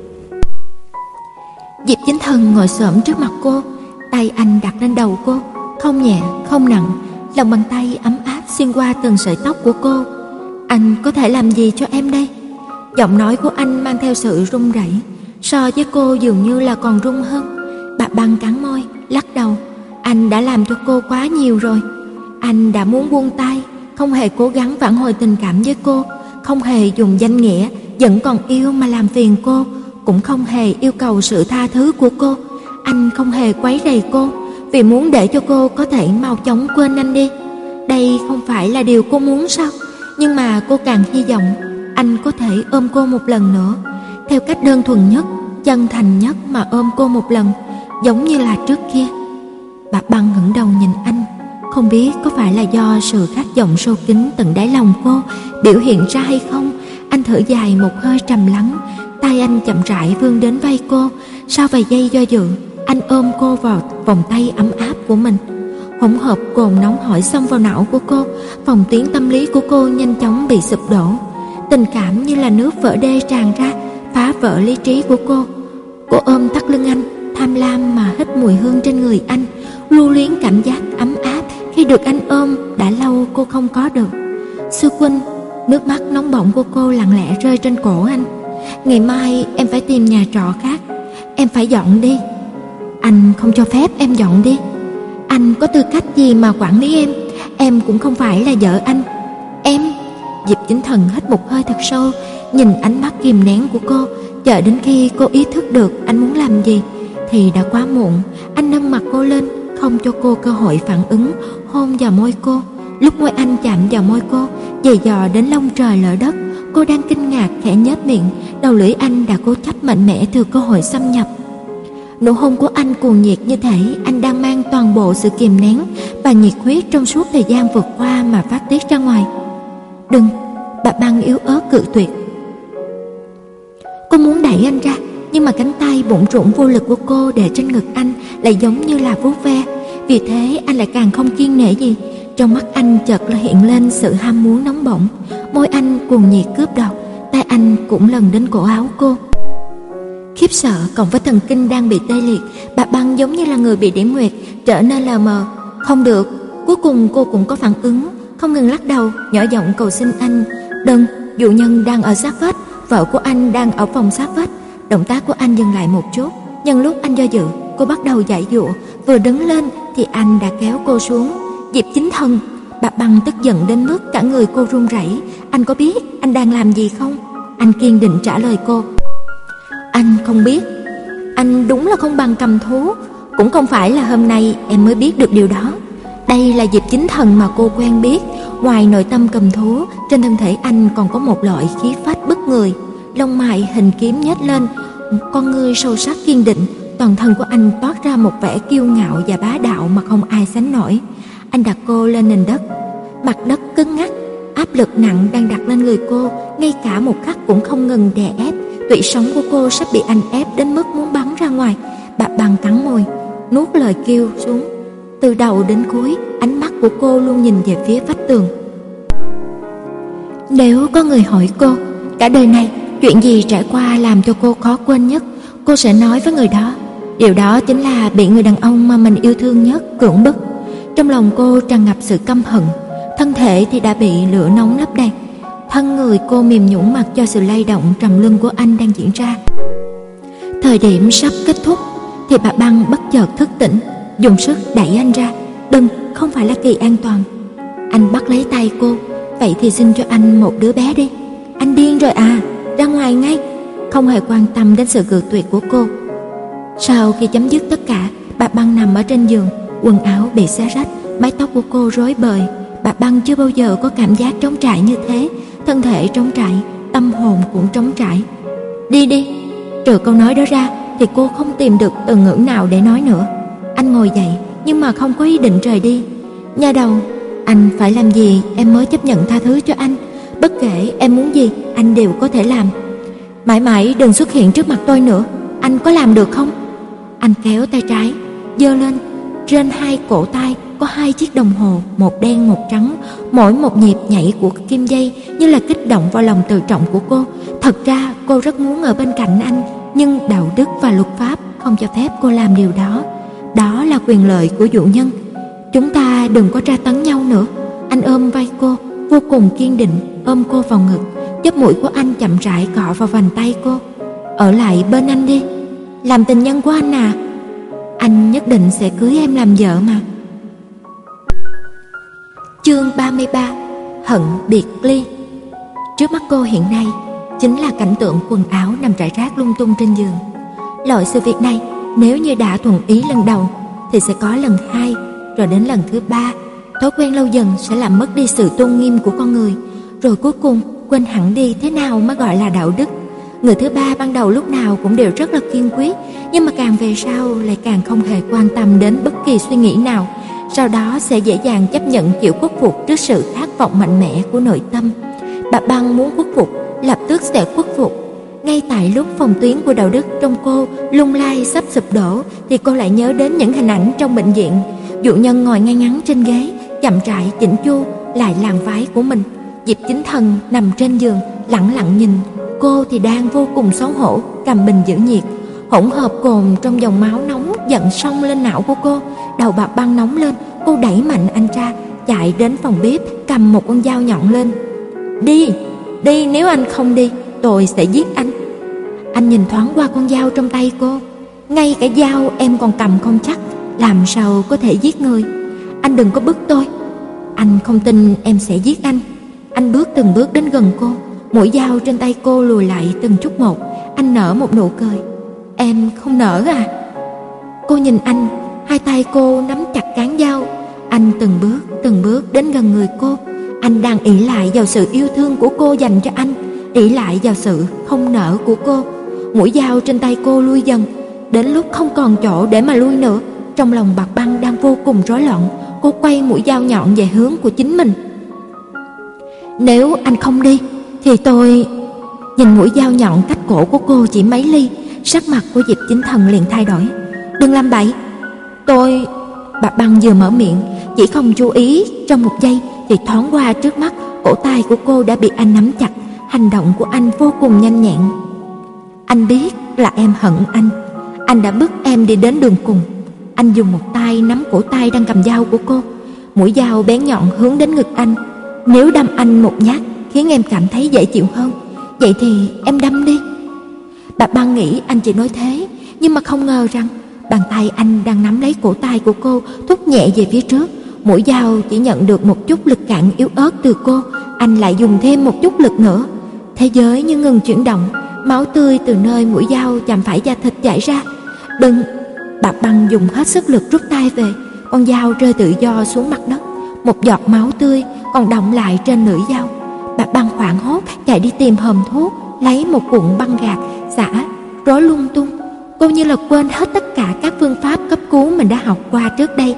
Diệp Chính Thần ngồi xổm trước mặt cô, tay anh đặt lên đầu cô, không nhẹ, không nặng, lòng bàn tay ấm áp xuyên qua từng sợi tóc của cô. Anh có thể làm gì cho em đây? Giọng nói của anh mang theo sự run rẩy, so với cô dường như là còn run hơn. Bà Băng cắn môi, lắc đầu. Anh đã làm cho cô quá nhiều rồi. Anh đã muốn buông tay, không hề cố gắng vãn hồi tình cảm với cô, không hề dùng danh nghĩa vẫn còn yêu mà làm phiền cô, cũng không hề yêu cầu sự tha thứ của cô. Anh không hề quấy rầy cô, vì muốn để cho cô có thể mau chóng quên anh đi. Đây không phải là điều cô muốn sao? Nhưng mà cô càng hy vọng anh có thể ôm cô một lần nữa, theo cách đơn thuần nhất, chân thành nhất mà ôm cô một lần, giống như là trước kia. Bà Băng ngẩng đầu nhìn anh, không biết có phải là do sự khát vọng sâu kín tận đáy lòng cô biểu hiện ra hay không. Anh thở dài một hơi trầm lắng, tay anh chậm rãi vươn đến vai cô. Sau vài giây do dự, anh ôm cô vào vòng tay ấm áp của mình. Hỗn hợp cồn nóng hổi xông vào não của cô, phòng tuyến tâm lý của cô nhanh chóng bị sụp đổ. Tình cảm như là nước vỡ đê tràn ra, phá vỡ lý trí của cô. Cô ôm thắt lưng anh, tham lam mà hít mùi hương trên người anh, lưu luyến cảm giác ấm áp khi được anh ôm đã lâu cô không có được. Sư huynh, nước mắt nóng bỏng của cô lặng lẽ rơi trên cổ anh. Ngày mai em phải tìm nhà trọ khác, em phải dọn đi. Anh không cho phép em dọn đi. Anh có tư cách gì mà quản lý em? Em cũng không phải là vợ anh. Em... Diệp Chính Thần hít một hơi thật sâu, nhìn ánh mắt kìm nén của cô, chờ đến khi cô ý thức được anh muốn làm gì thì đã quá muộn. Anh nâng mặt cô lên, không cho cô cơ hội phản ứng, hôn vào môi cô. Lúc môi anh chạm vào môi cô, dày dò đến lông trời lở đất. Cô đang kinh ngạc khẽ nhếch miệng, đầu lưỡi anh đã cố chấp mạnh mẽ thừa cơ hội xâm nhập. Nụ hôn của anh cuồng nhiệt như thể anh đang mang toàn bộ sự kìm nén và nhiệt huyết trong suốt thời gian vượt qua mà phát tiết ra ngoài. Đừng, bà Băng yếu ớt cự tuyệt. Cô muốn đẩy anh ra, nhưng mà cánh tay bủn rủn vô lực của cô để trên ngực anh lại giống như là vuốt ve. Vì thế anh lại càng không kiêng nể gì. Trong mắt anh chợt hiện lên sự ham muốn nóng bỏng. Môi anh cuồng nhiệt cướp đoạt, tay anh cũng lần đến cổ áo cô. Khiếp sợ cộng với thần kinh đang bị tê liệt, bà Băng giống như là người bị điểm nguyệt, trở nên lờ mờ. Không được, cuối cùng cô cũng có phản ứng, không ngừng lắc đầu, nhỏ giọng cầu xin anh. Đừng, dụ nhân đang ở sát vách, vợ của anh đang ở phòng sát vách. Động tác của anh dừng lại một chút, nhân lúc anh do dự, cô bắt đầu giãy giụa, vừa đứng lên thì anh đã kéo cô xuống. Diệp Chính Thần, bà Băng tức giận đến mức cả người cô run rẩy. Anh có biết anh đang làm gì không? Anh kiên định trả lời cô. Anh không biết. Anh đúng là không bằng cầm thú. Cũng không phải là hôm nay em mới biết được điều đó. Đây là Diệp Chính Thần mà cô quen biết. Ngoài nội tâm cầm thú, trên thân thể anh còn có một loại khí phách bức người. Lông mày hình kiếm nhếch lên, con ngươi sâu sắc kiên định. Toàn thân của anh toát ra một vẻ kiêu ngạo và bá đạo mà không ai sánh nổi. anh đặt cô lên nền đất. Mặt đất cứng ngắc, áp lực nặng đang đặt lên người cô, ngay cả một khắc cũng không ngừng đè ép. Tủy sống của cô sắp bị anh ép đến mức muốn bắn ra ngoài. Bà Băng cắn môi, nuốt lời kêu xuống. Từ đầu đến cuối, ánh mắt của cô luôn nhìn về phía vách tường. Nếu có người hỏi cô, cả đời này chuyện gì trải qua làm cho cô khó quên nhất, cô sẽ nói với người đó, điều đó chính là bị người đàn ông mà mình yêu thương nhất cưỡng bức. Trong lòng cô tràn ngập sự căm hận, thân thể thì đã bị lửa nóng lấp đầy. Thân người cô mềm nhũn mặc cho sự lay động trầm luân của anh đang diễn ra. Thời điểm sắp kết thúc thì bà Băng bất chợt thức tỉnh, dùng sức đẩy anh ra. Đừng, không phải là Kỳ an toàn. Anh bắt lấy tay cô. Vậy thì xin cho anh một đứa bé đi. Anh điên rồi à, ra ngoài ngay. Không hề quan tâm đến sự cự tuyệt của cô. Sau khi chấm dứt tất cả, bà Băng nằm ở trên giường, quần áo bị xé rách, mái tóc của cô rối bời. Bà Băng chưa bao giờ có cảm giác trống trải như thế. Thân thể trống trải, tâm hồn cũng trống trải. Đi đi. Trừ câu nói đó ra thì cô không tìm được từ ngữ nào để nói nữa. Anh ngồi dậy nhưng mà không có ý định rời đi. Nha đầu, anh phải làm gì em mới chấp nhận tha thứ cho anh. Bất kể em muốn gì, anh đều có thể làm. Mãi mãi đừng xuất hiện trước mặt tôi nữa. Anh có làm được không? Anh kéo tay trái, giơ lên. Trên hai cổ tay có hai chiếc đồng hồ, một đen một trắng. Mỗi một nhịp nhảy của kim dây như là kích động vào lòng tự trọng của cô. Thật ra cô rất muốn ở bên cạnh anh, nhưng đạo đức và luật pháp không cho phép cô làm điều đó. Đó là quyền lợi của dụ nhân. Chúng ta đừng có tra tấn nhau nữa. Anh ôm vai cô, vô cùng kiên định, ôm cô vào ngực. Chóp mũi của anh chậm rãi cọ vào vành tay cô. Ở lại bên anh đi. Làm tình nhân của anh à. Anh nhất định sẽ cưới em làm vợ mà. Chương ba mươi ba. Hận biệt ly. Trước mắt cô hiện nay chính là cảnh tượng quần áo nằm rải rác lung tung trên giường. Loại sự việc này nếu như đã thuận ý lần đầu thì sẽ có lần hai, rồi đến lần thứ ba. Thói quen lâu dần sẽ làm mất đi sự tôn nghiêm của con người, rồi cuối cùng quên hẳn đi thế nào mới gọi là đạo đức. Người thứ ba ban đầu lúc nào cũng đều rất là kiên quyết, nhưng mà càng về sau lại càng không hề quan tâm đến bất kỳ suy nghĩ nào. Sau đó sẽ dễ dàng chấp nhận chịu khuất phục trước sự khát vọng mạnh mẽ của nội tâm. Bà Băng muốn khuất phục, lập tức sẽ khuất phục. Ngay tại lúc phòng tuyến của đạo đức trong cô lung lay sắp sụp đổ thì cô lại nhớ đến những hình ảnh trong bệnh viện. Dụ nhân ngồi ngay ngắn trên ghế, chậm rãi chỉnh chu lại làn váy của mình. Diệp Chính Thần nằm trên giường lặng lặng nhìn. Cô thì đang vô cùng xấu hổ cầm bình giữ nhiệt. Hỗn hợp cồn trong dòng máu nóng dần xông lên não của cô. Đầu bà Băng nóng lên, cô đẩy mạnh anh ra, chạy đến phòng bếp cầm một con dao nhọn lên. Đi, đi, nếu anh không đi tôi sẽ giết anh. Anh nhìn thoáng qua con dao trong tay cô. Ngay cả dao em còn cầm không chắc, làm sao có thể giết người. Anh đừng có bức tôi. Anh không tin em sẽ giết anh. Anh bước từng bước đến gần cô. Mũi dao trên tay cô lùi lại từng chút một. Anh nở một nụ cười. Em không nở à? Cô nhìn anh, hai tay cô nắm chặt cán dao. Anh từng bước từng bước đến gần người cô. Anh đang ỷ lại vào sự yêu thương của cô dành cho anh, ỷ lại vào sự không nở của cô. Mũi dao trên tay cô lui dần, đến lúc không còn chỗ để mà lui nữa. Trong lòng Bạc Băng đang vô cùng rối loạn. Cô quay mũi dao nhọn về hướng của chính mình. Nếu anh không đi thì tôi... Nhìn mũi dao nhọn cách cổ của cô chỉ mấy ly, sắc mặt của Diệp Chính Thần liền thay đổi. Đừng làm bậy. Tôi... Bạc Băng vừa mở miệng, chỉ không chú ý trong một giây thì thoáng qua trước mắt, cổ tay của cô đã bị anh nắm chặt. Hành động của anh vô cùng nhanh nhẹn. Anh biết là em hận anh. Anh đã bức em đi đến đường cùng. Anh dùng một tay nắm cổ tay đang cầm dao của cô. Mũi dao bén nhọn hướng đến ngực anh. Nếu đâm anh một nhát khiến em cảm thấy dễ chịu hơn, vậy thì em đâm đi. Bà Băng nghĩ anh chỉ nói thế, nhưng mà không ngờ rằng bàn tay anh đang nắm lấy cổ tay của cô, thúc nhẹ về phía trước. Mũi dao chỉ nhận được một chút lực cản yếu ớt từ cô, anh lại dùng thêm một chút lực nữa. Thế giới như ngừng chuyển động, máu tươi từ nơi mũi dao chạm phải da thịt chảy ra. Đừng! Bà Băng dùng hết sức lực rút tay về. Con dao rơi tự do xuống mặt đất. Một giọt máu tươi còn đọng lại trên lưỡi dao. Bà Băng hoảng hốt chạy đi tìm hòm thuốc, lấy một cuộn băng gạc, xả, rối lung tung. Cô như là quên hết tất cả các phương pháp cấp cứu mình đã học qua trước đây.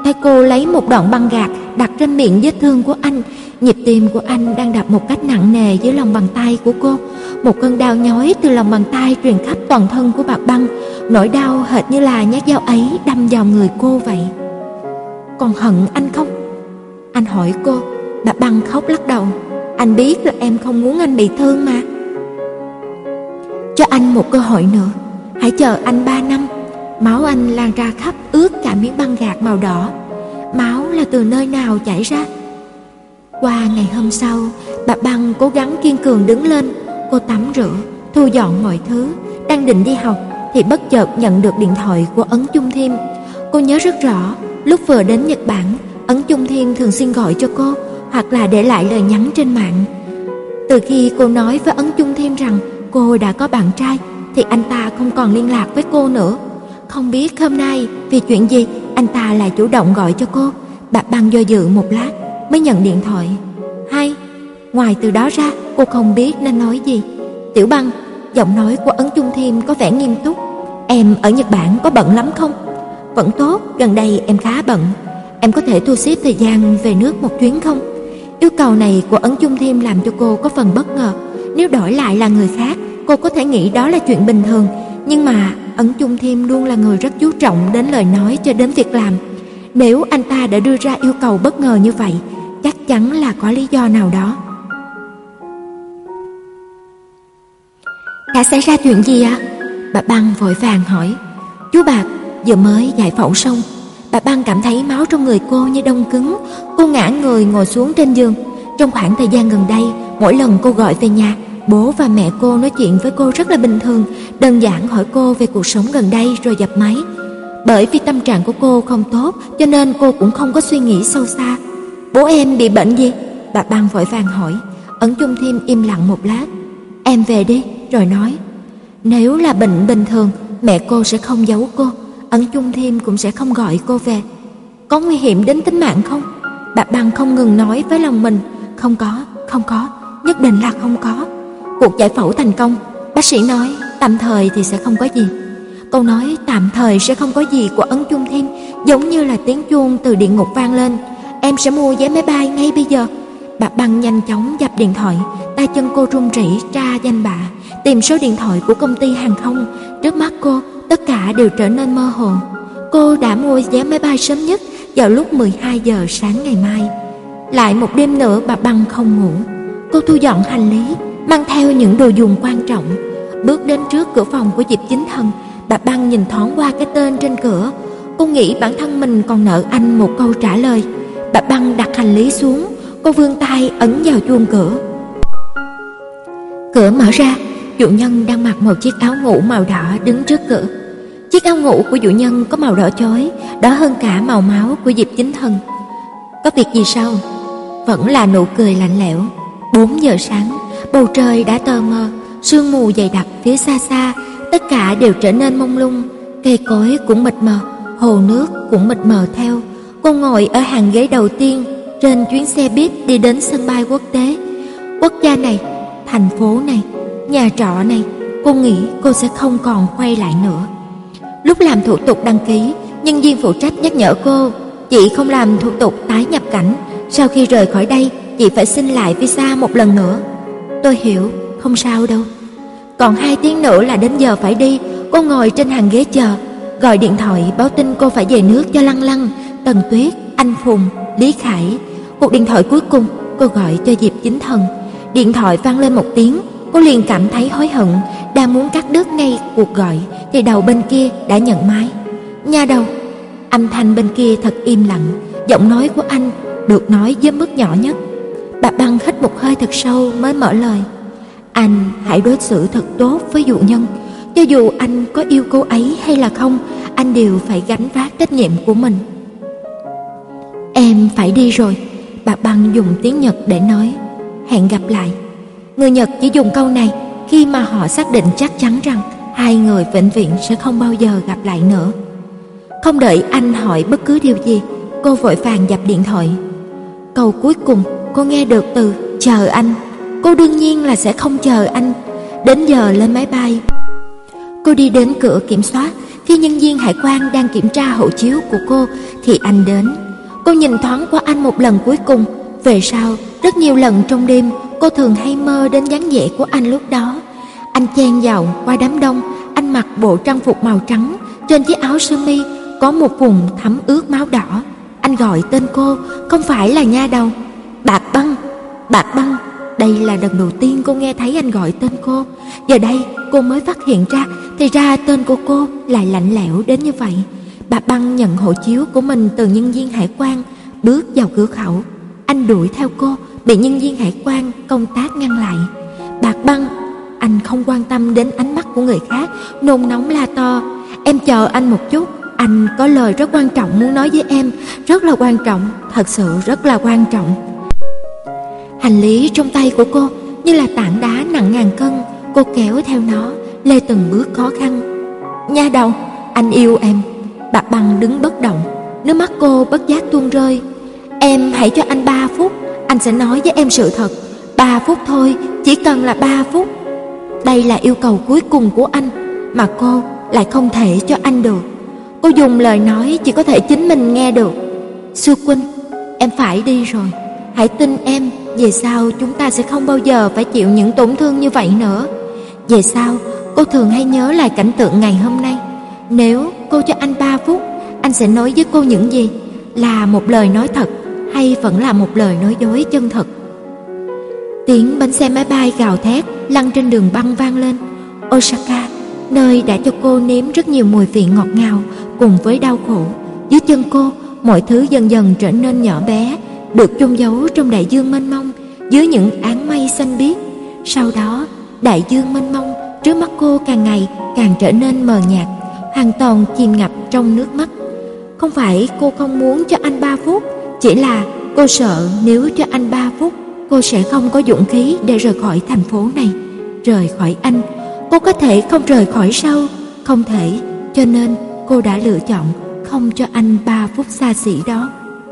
thấy cô lấy một đoạn băng gạc đặt trên miệng vết thương của anh. Nhịp tim của anh đang đập một cách nặng nề dưới lòng bàn tay của cô. Một cơn đau nhói từ lòng bàn tay truyền khắp toàn thân của bà Băng. Nỗi đau hệt như là nhát dao ấy đâm vào người cô vậy. Còn hận anh không? Anh hỏi cô. Bà Băng khóc lắc đầu. Anh biết là em không muốn anh bị thương mà. Cho anh một cơ hội nữa. Hãy chờ anh ba năm. Máu anh lan ra khắp ướt cả miếng băng gạc màu đỏ. Máu là từ nơi nào chảy ra? Qua ngày hôm sau, bà Băng cố gắng kiên cường đứng lên. Cô tắm rửa, thu dọn mọi thứ, đang định đi học thì bất chợt nhận được điện thoại của Ấn Chung Thiêm. Cô nhớ rất rõ, lúc vừa đến Nhật Bản, Ấn Chung Thiêm thường xuyên gọi cho cô hoặc là để lại lời nhắn trên mạng. Từ khi cô nói với Ấn Chung Thiêm rằng cô đã có bạn trai thì anh ta không còn liên lạc với cô nữa. Không biết hôm nay vì chuyện gì anh ta lại chủ động gọi cho cô. Bà Băng do dự một lát mới nhận điện thoại. Hay. Ngoài từ đó ra cô không biết nên nói gì. Tiểu Băng. Giọng nói của Ấn Chung Thiêm có vẻ nghiêm túc. Em ở Nhật Bản có bận lắm không? Vẫn tốt, gần đây em khá bận. Em có thể thu xếp thời gian về nước một chuyến không? Yêu cầu này của Ấn Chung Thiêm làm cho cô có phần bất ngờ. Nếu đổi lại là người khác, cô có thể nghĩ đó là chuyện bình thường. Nhưng mà Ấn Chung Thiêm luôn là người rất chú trọng đến lời nói cho đến việc làm. Nếu anh ta đã đưa ra yêu cầu bất ngờ như vậy, chắc chắn là có lý do nào đó. Đã xảy ra chuyện gì ạ? À? Bà Băng vội vàng hỏi. Chú Bạc vừa mới giải phẫu xong. Bà Băng cảm thấy máu trong người cô như đông cứng. Cô ngã người ngồi xuống trên giường. Trong khoảng thời gian gần đây, mỗi lần cô gọi về nhà, bố và mẹ cô nói chuyện với cô rất là bình thường, đơn giản hỏi cô về cuộc sống gần đây rồi dập máy. Bởi vì tâm trạng của cô không tốt cho nên cô cũng không có suy nghĩ sâu xa. Bố em bị bệnh gì? Bà Băng vội vàng hỏi. Ấn Chung Thiêm im lặng một lát. Em về đi rồi nói. Nếu là bệnh bình thường, mẹ cô sẽ không giấu cô, Ấn Chung Thiêm cũng sẽ không gọi cô về. Có nguy hiểm đến tính mạng không? Bà Băng không ngừng nói với lòng mình. Không có, không có, nhất định là không có. Cuộc giải phẫu thành công. Bác sĩ nói tạm thời thì sẽ không có gì. Câu nói tạm thời sẽ không có gì của Ấn Chung Thiêm giống như là tiếng chuông từ địa ngục vang lên. Em sẽ mua vé máy bay ngay bây giờ. Bà Băng nhanh chóng dập điện thoại. Tay chân cô run rẩy tra danh bạ, tìm số điện thoại của công ty hàng không. Trước mắt cô tất cả đều trở nên mơ hồ. Cô đã mua vé máy bay sớm nhất vào lúc mười hai giờ sáng ngày mai. Lại một đêm nữa bà Băng không ngủ. Cô thu dọn hành lý, mang theo những đồ dùng quan trọng, bước đến trước cửa phòng của Diệp Chính Thần. Bà Băng nhìn thoáng qua cái tên trên cửa. Cô nghĩ bản thân mình còn nợ anh một câu trả lời. Bà Băng đặt hành lý xuống. Cô vươn tay ấn vào chuông cửa. Cửa mở ra. Chủ nhân đang mặc một chiếc áo ngủ màu đỏ đứng trước cửa. Chiếc áo ngủ của chủ nhân có màu đỏ chói, đỏ hơn cả màu máu của Diệp Chính Thần. Có việc gì sao? Vẫn là nụ cười lạnh lẽo. Bốn giờ sáng, bầu trời đã tờ mờ, sương mù dày đặc phía xa xa, tất cả đều trở nên mông lung. Cây cối cũng mịt mờ, hồ nước cũng mịt mờ theo. Cô ngồi ở hàng ghế đầu tiên trên chuyến xe buýt đi đến sân bay quốc tế. Quốc gia này, thành phố này, nhà trọ này, cô nghĩ cô sẽ không còn quay lại nữa. Lúc làm thủ tục đăng ký, nhân viên phụ trách nhắc nhở cô, chị không làm thủ tục tái nhập cảnh, sau khi rời khỏi đây, chị phải xin lại visa một lần nữa. Tôi hiểu, không sao đâu. Còn hai tiếng nữa là đến giờ phải đi. Cô ngồi trên hàng ghế chờ, gọi điện thoại báo tin cô phải về nước cho Lăng Lăng, Tần Tuyết, anh Phùng, Lý Khải. Cuộc điện thoại cuối cùng cô gọi cho Diệp Chính Thần. Điện thoại vang lên một tiếng, cô liền cảm thấy hối hận, đang muốn cắt đứt ngay cuộc gọi thì đầu bên kia đã nhận máy. Nha đầu. Âm thanh bên kia thật im lặng, giọng nói của anh được nói với mức nhỏ nhất. Bà Băng hít một hơi thật sâu mới mở lời. Anh hãy đối xử thật tốt với dụ nhân. Cho dù anh có yêu cô ấy hay là không, anh đều phải gánh vác trách nhiệm của mình. Em phải đi rồi. Bà Băng dùng tiếng Nhật để nói hẹn gặp lại. Người Nhật chỉ dùng câu này khi mà họ xác định chắc chắn rằng hai người vĩnh viễn sẽ không bao giờ gặp lại nữa. Không đợi anh hỏi bất cứ điều gì, cô vội vàng dập điện thoại. Câu cuối cùng cô nghe được từ chờ anh. Cô đương nhiên là sẽ không chờ anh. Đến giờ lên máy bay, cô đi đến cửa kiểm soát Khi nhân viên hải quan đang kiểm tra hộ chiếu của cô thì anh đến. Cô nhìn thoáng qua anh một lần cuối cùng. Về sau, rất nhiều lần trong đêm, cô thường hay mơ đến dáng vẻ của anh lúc đó. Anh chen vào qua đám đông, anh mặc bộ trang phục màu trắng, trên chiếc áo sơ mi có một vùng thấm ướt máu đỏ. Anh gọi tên cô, không phải là nha đầu. Bạc Băng, Bạc Băng. Đây là lần đầu tiên cô nghe thấy anh gọi tên cô. Giờ đây cô mới phát hiện ra, thì ra tên của cô lại lạnh lẽo đến như vậy. Bạc Băng nhận hộ chiếu của mình từ nhân viên hải quan, bước vào cửa khẩu. Anh đuổi theo cô, bị nhân viên hải quan công tác ngăn lại. Bạc Băng. Anh không quan tâm đến ánh mắt của người khác, nôn nóng la to. Em chờ anh một chút, anh có lời rất quan trọng muốn nói với em. Rất là quan trọng, thật sự rất là quan trọng. Hành lý trong tay của cô như là tảng đá nặng ngàn cân. Cô kéo theo nó, lê từng bước khó khăn. Nha đầu, anh yêu em. Bạc Băng đứng bất động, nước mắt cô bất giác tuôn rơi. Em hãy cho anh ba phút, anh sẽ nói với em sự thật. Ba phút thôi, chỉ cần là ba phút. Đây là yêu cầu cuối cùng của anh, mà cô lại không thể cho anh được. Cô dùng lời nói chỉ có thể chính mình nghe được. Sư Quynh, em phải đi rồi. Hãy tin em, về sau chúng ta sẽ không bao giờ phải chịu những tổn thương như vậy nữa. Về sau, cô thường hay nhớ lại cảnh tượng ngày hôm nay. Nếu cô cho anh ba phút, anh sẽ nói với cô những gì? Là một lời nói thật, hay vẫn là một lời nói dối chân thật? Tiếng bánh xe máy bay gào thét lăn trên đường băng vang lên. Osaka, nơi đã cho cô nếm rất nhiều mùi vị ngọt ngào cùng với đau khổ. Dưới chân cô, mọi thứ dần dần trở nên nhỏ bé, được chôn giấu trong đại dương mênh mông, dưới những áng mây xanh biếc. Sau đó, đại dương mênh mông trước mắt cô càng ngày càng trở nên mờ nhạt, hoàn toàn chìm ngập trong nước mắt. Không phải cô không muốn cho anh ba phút, chỉ là cô sợ nếu cho anh ba phút, cô sẽ không có dũng khí để rời khỏi thành phố này, rời khỏi anh. Cô có thể không rời khỏi sao? Không thể, cho nên cô đã lựa chọn không cho anh ba phút xa xỉ đó.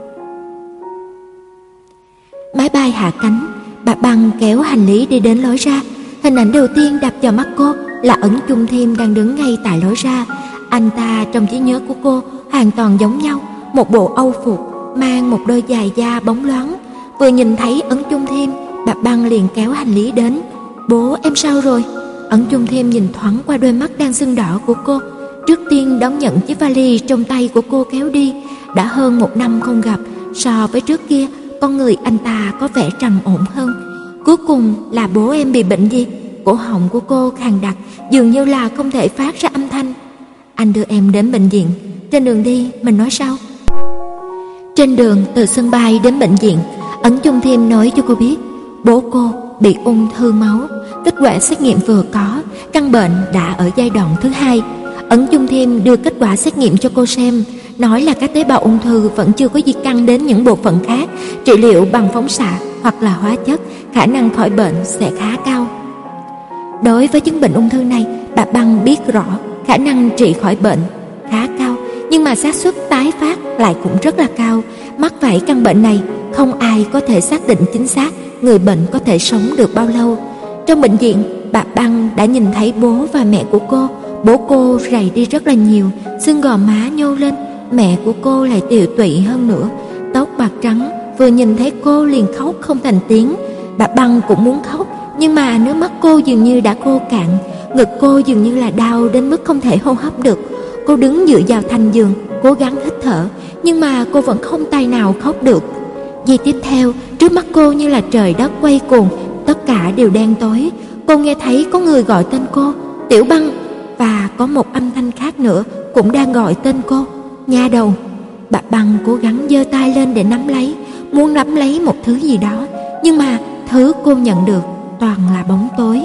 Máy bay hạ cánh, Bạc Băng kéo hành lý đi đến lối ra. Hình ảnh đầu tiên đập vào mắt cô là Ẩn Chung Thiêm đang đứng ngay tại lối ra. Anh ta trong trí nhớ của cô hoàn toàn giống nhau, một bộ âu phục, mang một đôi giày da bóng loáng. Vừa nhìn thấy Ẩn Chung Thiêm, Bạc Băng liền kéo hành lý đến. Bố em sao rồi? Ẩn Chung Thiêm nhìn thoáng qua đôi mắt đang sưng đỏ của cô, trước tiên đón nhận chiếc vali trong tay của cô kéo đi. Đã hơn một năm không gặp, so với trước kia, con người anh ta có vẻ trầm ổn hơn. Cuối cùng là bố em bị bệnh gì? Cổ họng của cô khàn đặc, dường như là không thể phát ra âm thanh. Anh đưa em đến bệnh viện, trên đường đi mình nói sau. Trên đường từ sân bay đến bệnh viện, Ẩn Chung Thiêm nói cho cô biết bố cô bị ung thư máu. Kết quả xét nghiệm vừa có, căn bệnh đã ở giai đoạn thứ hai. Ẩn Chung Thiêm đưa kết quả xét nghiệm cho cô xem, nói là các tế bào ung thư vẫn chưa có di căn đến những bộ phận khác. Trị liệu bằng phóng xạ hoặc là hóa chất, khả năng khỏi bệnh sẽ khá cao. Đối với chứng bệnh ung thư này, bà Băng biết rõ khả năng trị khỏi bệnh khá cao, nhưng mà xác suất tái phát lại cũng rất là cao. Mắc phải căn bệnh này, không ai có thể xác định chính xác người bệnh có thể sống được bao lâu. Trong bệnh viện, bà Băng đã nhìn thấy bố và mẹ của cô. Bố cô gầy đi rất là nhiều, xương gò má nhô lên. Mẹ của cô lại tiều tụy hơn nữa, tóc bạc trắng, vừa nhìn thấy cô liền khóc không thành tiếng. Bà Băng cũng muốn khóc, nhưng mà nước mắt cô dường như đã khô cạn, ngực cô dường như là đau đến mức không thể hô hấp được. Cô đứng dựa vào thành giường, cố gắng hít thở, nhưng mà cô vẫn không tài nào khóc được. Giây tiếp theo, trước mắt cô như là trời đất quay cuồng, tất cả đều đen tối. Cô nghe thấy có người gọi tên cô, Tiểu Băng, và có một âm thanh khác nữa cũng đang gọi tên cô, Nha Đầu. Bà Băng cố gắng giơ tay lên để nắm lấy, muốn nắm lấy một thứ gì đó, nhưng mà thứ cô nhận được toàn là bóng tối.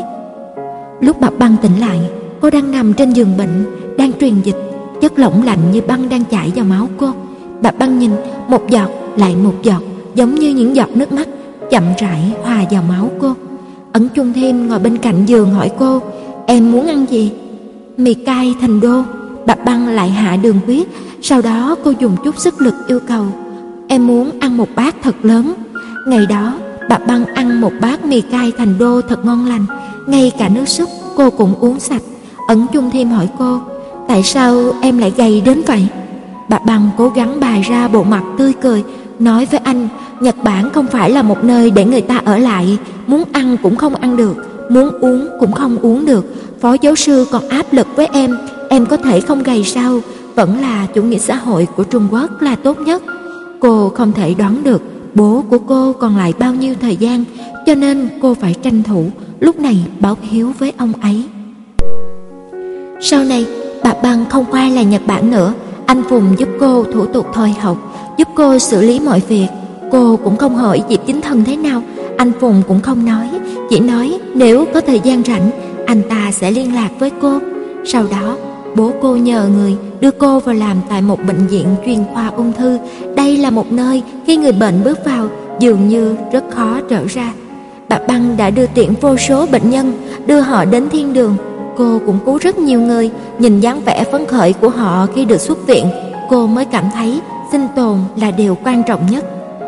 Lúc bà Băng tỉnh lại, cô đang nằm trên giường bệnh, đang truyền dịch, chất lỏng lạnh như băng đang chảy vào máu cô. Bà Băng nhìn một giọt lại một giọt, giống như những giọt nước mắt chậm rãi hòa vào máu cô. Ẩn Chung Thiêm ngồi bên cạnh giường hỏi cô, em muốn ăn gì? Mì cay thành đô. Bà Băng lại hạ đường huyết, sau đó cô dùng chút sức lực yêu cầu, em muốn ăn một bát thật lớn. Ngày đó bà Băng ăn một bát mì cay thành đô thật ngon lành, ngay cả nước súp cô cũng uống sạch. Ẩn Chung Thiêm hỏi cô, tại sao em lại gầy đến vậy? Bà Băng cố gắng bày ra bộ mặt tươi cười, nói với anh, Nhật Bản không phải là một nơi để người ta ở lại, muốn ăn cũng không ăn được, muốn uống cũng không uống được. Phó giáo sư còn áp lực với em, em có thể không gầy sao? Vẫn là chủ nghĩa xã hội của Trung Quốc là tốt nhất. Cô không thể đoán được bố của cô còn lại bao nhiêu thời gian, cho nên cô phải tranh thủ lúc này báo hiếu với ông ấy. Sau này, bà Băng không quay lại Nhật Bản nữa. Anh Phùng giúp cô thủ tục thôi học, giúp cô xử lý mọi việc. Cô cũng không hỏi Diệp Chính Thần thế nào, anh Phùng cũng không nói, chỉ nói nếu có thời gian rảnh, anh ta sẽ liên lạc với cô. Sau đó, bố cô nhờ người đưa cô vào làm tại một bệnh viện chuyên khoa ung thư. Đây là một nơi khi người bệnh bước vào dường như rất khó trở ra. Bà Băng đã đưa tiễn vô số bệnh nhân, đưa họ đến thiên đường. Cô cũng cứu rất nhiều người, nhìn dáng vẻ phấn khởi của họ khi được xuất viện, cô mới cảm thấy sinh tồn là điều quan trọng nhất.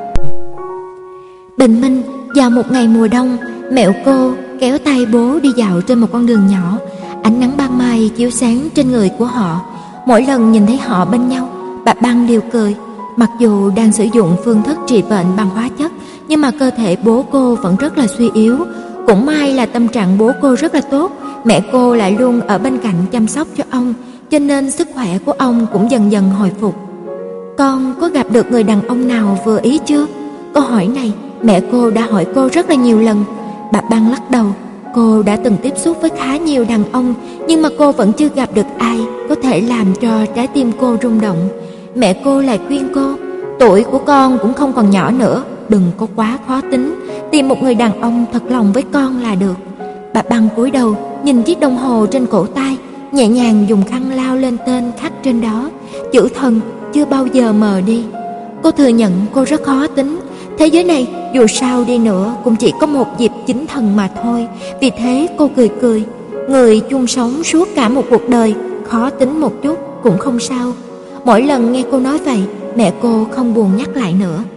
Bình minh, vào một ngày mùa đông, mẹ cô kéo tay bố đi dạo trên một con đường nhỏ. Ánh nắng ban mai chiếu sáng trên người của họ. Mỗi lần nhìn thấy họ bên nhau, bà Băng đều cười. Mặc dù đang sử dụng phương thức trị bệnh bằng hóa chất, nhưng mà cơ thể bố cô vẫn rất là suy yếu. Cũng may là tâm trạng bố cô rất là tốt, mẹ cô lại luôn ở bên cạnh chăm sóc cho ông, cho nên sức khỏe của ông cũng dần dần hồi phục. Con có gặp được người đàn ông nào vừa ý chưa? Câu hỏi này mẹ cô đã hỏi cô rất là nhiều lần. Bà Băng lắc đầu. Cô đã từng tiếp xúc với khá nhiều đàn ông, nhưng mà cô vẫn chưa gặp được ai có thể làm cho trái tim cô rung động. Mẹ cô lại khuyên cô, tuổi của con cũng không còn nhỏ nữa, đừng có quá khó tính, tìm một người đàn ông thật lòng với con là được. Bà Băng cúi đầu nhìn chiếc đồng hồ trên cổ tay, nhẹ nhàng dùng khăn lau lên tên khắc trên đó. Chữ thần chưa bao giờ mờ đi. Cô thừa nhận cô rất khó tính. Thế giới này dù sao đi nữa cũng chỉ có một Diệp Chính Thần mà thôi. Vì thế cô cười cười. Người chung sống suốt cả một cuộc đời, khó tính một chút cũng không sao. Mỗi lần nghe cô nói vậy, mẹ cô không buồn nhắc lại nữa.